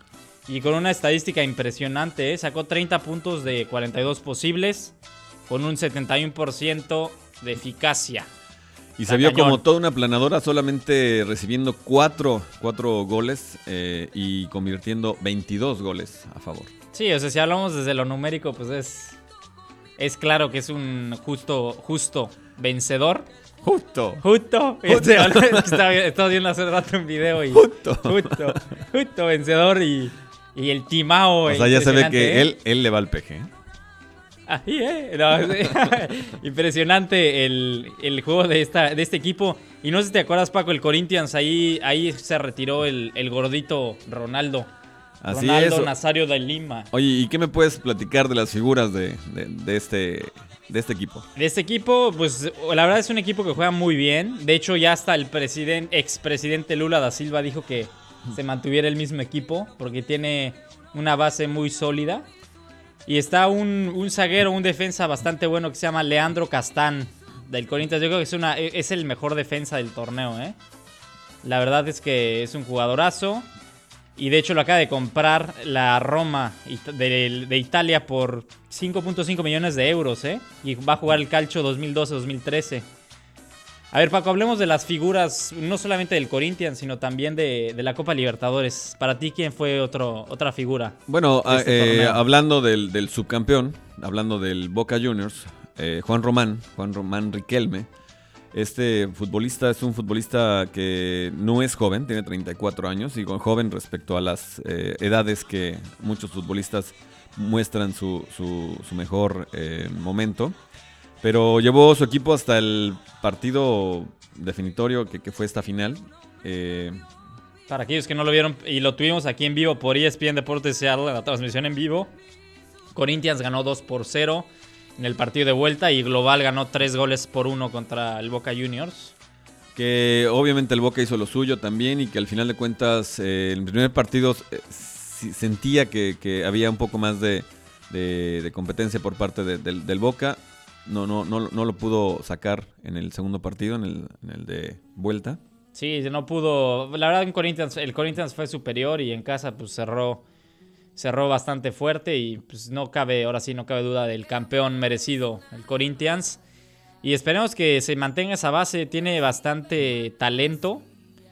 Speaker 3: Y con una estadística impresionante, ¿eh? Sacó treinta puntos de cuarenta y dos posibles. Con un setenta y uno por ciento de eficacia.
Speaker 7: Y
Speaker 3: Está
Speaker 7: se vio
Speaker 3: cañón.
Speaker 7: como toda una planadora, solamente recibiendo cuatro, cuatro goles eh, y convirtiendo veintidós goles a favor.
Speaker 3: Sí, o sea, si hablamos desde lo numérico, pues es. Es claro que es un justo, justo vencedor.
Speaker 7: Justo.
Speaker 3: Justo. Este, estaba, estaba viendo hace rato un video y.
Speaker 7: Justo.
Speaker 3: Justo. Justo vencedor y. Y el Timao.
Speaker 7: O sea, ya se ve
Speaker 3: impresionante,
Speaker 7: que
Speaker 3: ¿eh?
Speaker 7: él, él le va al peje. ¿eh?
Speaker 3: Ahí, ¿eh? No, sí. Impresionante el, el juego de, esta, de este equipo. Y no sé si te acuerdas, Paco, el Corinthians, ahí, ahí se retiró el, el gordito Ronaldo.
Speaker 7: Así
Speaker 3: Ronaldo
Speaker 7: es.
Speaker 3: Nazario de Lima.
Speaker 7: Oye, ¿y qué me puedes platicar de las figuras de, de, de este, de este equipo?
Speaker 3: De este equipo, pues la verdad es un equipo que juega muy bien. De hecho, ya hasta el presidente, expresidente Lula da Silva dijo que se mantuviera el mismo equipo porque tiene una base muy sólida. Y está un, un zaguero, un defensa bastante bueno que se llama Leandro Castán del Corinthians. Yo creo que es, una, es el mejor defensa del torneo, ¿eh? La verdad es que es un jugadorazo. Y de hecho lo acaba de comprar la Roma de, de Italia por cinco punto cinco millones de euros, ¿eh? Y va a jugar el Calcio dos mil doce dos mil trece. A ver, Paco, hablemos de las figuras, no solamente del Corinthians, sino también de, de la Copa Libertadores. Para ti, ¿quién fue otro, otra figura?
Speaker 7: Bueno,
Speaker 3: de este
Speaker 7: eh,
Speaker 3: torneo?
Speaker 7: hablando del, del subcampeón, hablando del Boca Juniors, eh, Juan Román, Juan Román Riquelme. Este futbolista es un futbolista que no es joven, tiene treinta y cuatro años, y con joven respecto a las eh, edades que muchos futbolistas muestran su, su, su mejor eh, momento. Pero llevó su equipo hasta el partido definitorio que, que fue esta final. Eh,
Speaker 3: Para aquellos que no lo vieron, y lo tuvimos aquí en vivo por E S P N Deportes Seattle, en la transmisión en vivo. Corinthians ganó dos por cero en el partido de vuelta y Global ganó tres goles por uno contra el Boca Juniors.
Speaker 7: Que obviamente el Boca hizo lo suyo también y que al final de cuentas eh, en el primer partido eh, sí sentía que, que había un poco más de, de, de competencia por parte de, del, del Boca. No, no, no, no lo pudo sacar en el segundo partido, en el, en el de vuelta.
Speaker 3: Sí, no pudo. La verdad, en Corinthians, el Corinthians fue superior y en casa pues cerró, cerró bastante fuerte y pues no cabe, ahora sí no cabe duda del campeón merecido, el Corinthians. Y esperemos que se mantenga esa base, tiene bastante talento.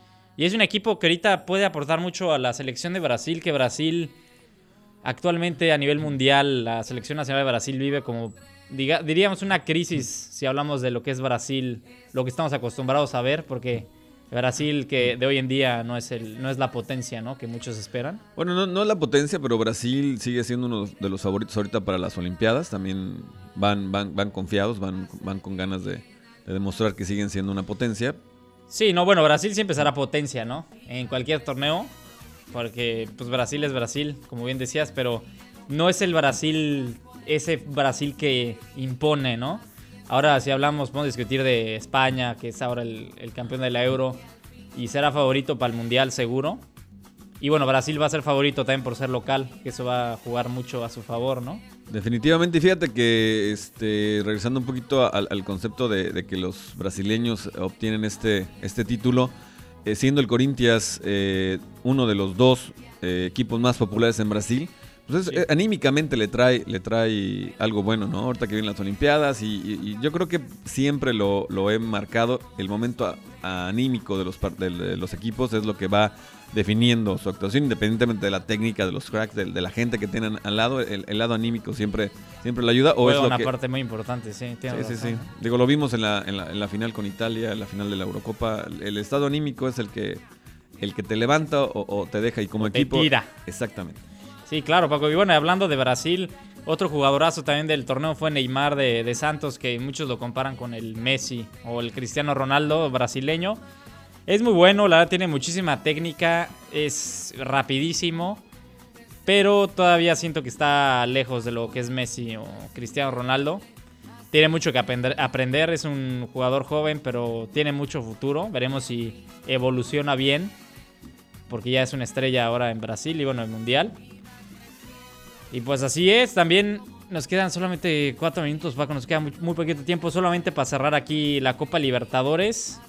Speaker 3: Y es un equipo que ahorita puede aportar mucho a la selección de Brasil, que Brasil actualmente a nivel mundial, la selección nacional de Brasil vive como, diga, diríamos, una crisis si hablamos de lo que es Brasil, lo que estamos acostumbrados a ver, porque Brasil que de hoy en día no es el no es la potencia, ¿no?, que muchos esperan.
Speaker 7: Bueno, no, no es la potencia, pero Brasil sigue siendo uno de los favoritos ahorita para las Olimpiadas. También van, van, van confiados, van, van con ganas de, de demostrar que siguen siendo una potencia.
Speaker 3: Sí, no, bueno, Brasil siempre será potencia, ¿no?, en cualquier torneo, porque pues Brasil es Brasil, como bien decías, pero no es el Brasil, ese Brasil que impone, ¿no? Ahora, si hablamos, podemos discutir de España, que es ahora el, el campeón de la Euro y será favorito para el Mundial seguro. Y bueno, Brasil va a ser favorito también por ser local, que eso va a jugar mucho a su favor, ¿no?
Speaker 7: Definitivamente, y fíjate que este, regresando un poquito al, al concepto de, de que los brasileños obtienen este, este título, eh, siendo el Corinthians eh, uno de los dos eh, equipos más populares en Brasil, pues es,
Speaker 3: Sí.
Speaker 7: eh, anímicamente le trae, le trae algo bueno, ¿no? Ahorita que vienen las Olimpiadas y, y- y yo creo que siempre lo, lo he marcado, el momento a- anímico de los, par- de, de los equipos es lo que va definiendo su actuación, independientemente de la técnica, de los cracks, de, de la gente que tienen al lado, el, el lado anímico siempre, siempre le ayuda. O
Speaker 3: Juega
Speaker 7: es lo
Speaker 3: una
Speaker 7: que,
Speaker 3: parte muy importante, sí.
Speaker 7: Sí,
Speaker 3: tienes
Speaker 7: sí, sí.
Speaker 3: razón.
Speaker 7: Digo, lo vimos en la, en, la, en la final con Italia, en la final de la Eurocopa. El estado anímico es el que, el que te levanta o, o te deja y como
Speaker 3: O te
Speaker 7: equipo.
Speaker 3: tira.
Speaker 7: Exactamente.
Speaker 3: Sí, claro, Paco. Y bueno, hablando de Brasil, otro jugadorazo también del torneo fue Neymar de, de Santos, que muchos lo comparan con el Messi o el Cristiano Ronaldo brasileño. Es muy bueno, la verdad tiene muchísima técnica, es rapidísimo, pero todavía siento que está lejos de lo que es Messi o Cristiano Ronaldo. Tiene mucho que aprender, aprender, es un jugador joven, pero tiene mucho futuro. Veremos si evoluciona bien, porque ya es una estrella ahora en Brasil y bueno, en el Mundial. Y pues así es, también nos quedan solamente cuatro minutos, Paco, nos queda muy, muy poquito tiempo, solamente para cerrar aquí la Copa Libertadores.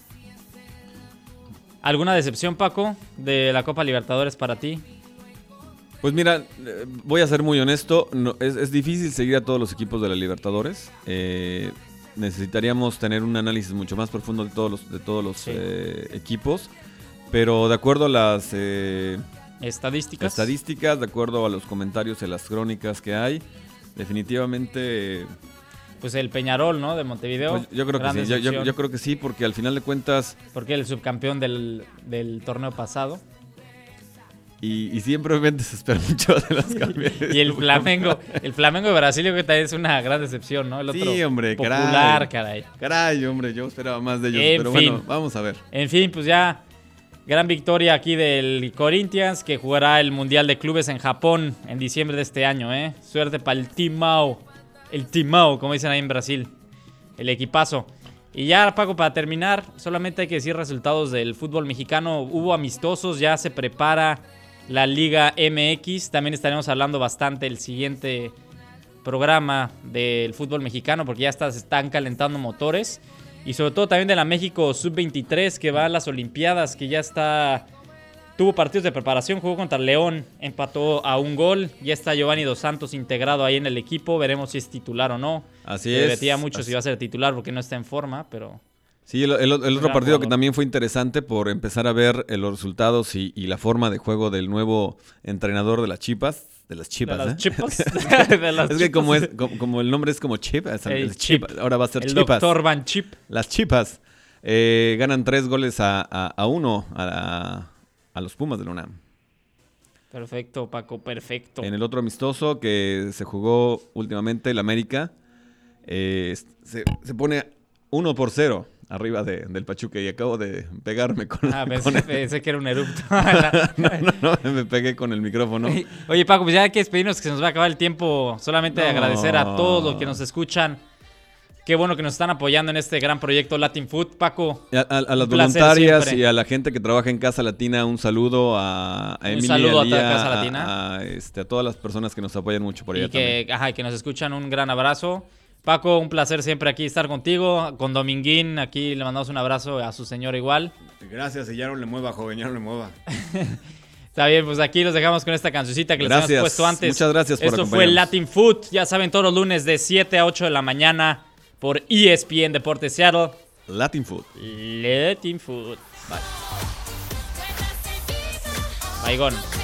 Speaker 3: ¿Alguna decepción, Paco, de la Copa Libertadores para ti?
Speaker 7: Pues mira, eh, voy a ser muy honesto. No, es, es difícil seguir a todos los equipos de la Libertadores. Eh, necesitaríamos tener un análisis mucho más profundo de todos los, de todos los
Speaker 3: Sí.
Speaker 7: eh, equipos. Pero de acuerdo a las eh,
Speaker 3: Estadísticas.
Speaker 7: estadísticas, de acuerdo a los comentarios y las crónicas que hay, definitivamente...
Speaker 3: Pues el Peñarol, ¿no? De Montevideo.
Speaker 7: Pues yo creo que
Speaker 3: Gran
Speaker 7: sí, yo, yo-
Speaker 3: decepción,
Speaker 7: yo creo que sí, porque al final de cuentas,
Speaker 3: porque el subcampeón del, del torneo pasado.
Speaker 7: y, y siempre obviamente se espera mucho de los campeones.
Speaker 3: Y el Flamengo, el Flamengo de Brasil, yo creo que también es una gran decepción, ¿no? El otro
Speaker 7: Sí, hombre,
Speaker 3: popular,
Speaker 7: caray.
Speaker 3: caray.
Speaker 7: Caray, hombre, yo esperaba más de ellos,
Speaker 3: En
Speaker 7: pero
Speaker 3: fin.
Speaker 7: bueno, vamos a ver.
Speaker 3: En fin, pues ya gran victoria aquí del Corinthians, que jugará el Mundial de Clubes en Japón en diciembre de este año, ¿eh? Suerte para el Timao. El Timao, como dicen ahí en Brasil. El equipazo. Y ya, Paco, para terminar, solamente hay que decir resultados del fútbol mexicano. Hubo amistosos, ya se prepara la Liga M X. También estaremos hablando bastante el siguiente programa del fútbol mexicano, porque ya está, se están calentando motores. Y sobre todo también de la México sub veintitrés, que va a las Olimpiadas, que ya está... Tuvo partidos de preparación, jugó contra León, empató a un gol. Ya está Giovanni Dos Santos integrado ahí en el equipo. Veremos si es titular o no.
Speaker 7: Así
Speaker 3: Se
Speaker 7: es.
Speaker 3: debatía mucho
Speaker 7: Así-
Speaker 3: si va a ser titular porque no está en forma, pero...
Speaker 7: Sí, el, el- el otro
Speaker 3: Gran
Speaker 7: partido
Speaker 3: jugador.
Speaker 7: que también fue interesante por empezar a ver eh, los resultados y, y la forma de juego del nuevo entrenador de las Chipas. De las Chipas,
Speaker 3: de las
Speaker 7: ¿eh?
Speaker 3: Chipas. De las
Speaker 7: Es que como,
Speaker 3: Chipas.
Speaker 7: es, como, como el nombre es como Chip, es-
Speaker 3: El
Speaker 7: es Chip,
Speaker 3: Chip.
Speaker 7: ahora va a ser
Speaker 3: El
Speaker 7: Chipas.
Speaker 3: doctor Van Chip.
Speaker 7: Las Chipas eh, ganan tres goles a, a, a uno a, a los Pumas de la UNAM.
Speaker 3: Perfecto, Paco, perfecto.
Speaker 7: En el otro amistoso que se jugó últimamente, el América, eh, se, se pone uno por cero arriba de, del Pachuca y acabo de pegarme con,
Speaker 3: Ah, pensé,
Speaker 7: con el-
Speaker 3: pensé que era un erupto.
Speaker 7: no, no, no, me pegué con el micrófono.
Speaker 3: Oye, Paco, pues ya hay que despedirnos, que se nos va a acabar el tiempo. Solamente
Speaker 7: No.
Speaker 3: agradecer a todos los que nos escuchan. Qué bueno que nos están apoyando en este gran proyecto Latin Food. Paco,
Speaker 7: A, a- a las
Speaker 3: un placer
Speaker 7: voluntarias
Speaker 3: siempre.
Speaker 7: y a la gente que trabaja en Casa Latina, un saludo a, a
Speaker 3: Un
Speaker 7: Emily,
Speaker 3: saludo a
Speaker 7: Lía,
Speaker 3: toda Casa Latina.
Speaker 7: A, este, a todas las personas que nos apoyan mucho por allá
Speaker 3: Y que, ajá, que nos escuchan, un gran abrazo. Paco, un placer siempre aquí estar contigo. Con Dominguín, aquí le mandamos un abrazo a su señora igual.
Speaker 9: Gracias, y ya no le mueva, joven, ya no le mueva.
Speaker 3: Está bien, pues aquí los dejamos con esta cancioncita que les
Speaker 7: Gracias.
Speaker 3: habíamos puesto antes.
Speaker 7: Muchas gracias por
Speaker 3: Esto fue
Speaker 7: acompañarnos.
Speaker 3: Latin Food. Ya saben, todos los lunes de siete a ocho de la mañana por E S P N Deportes Seattle.
Speaker 7: Latin Food.
Speaker 3: Latin Food. Bye. Baigón.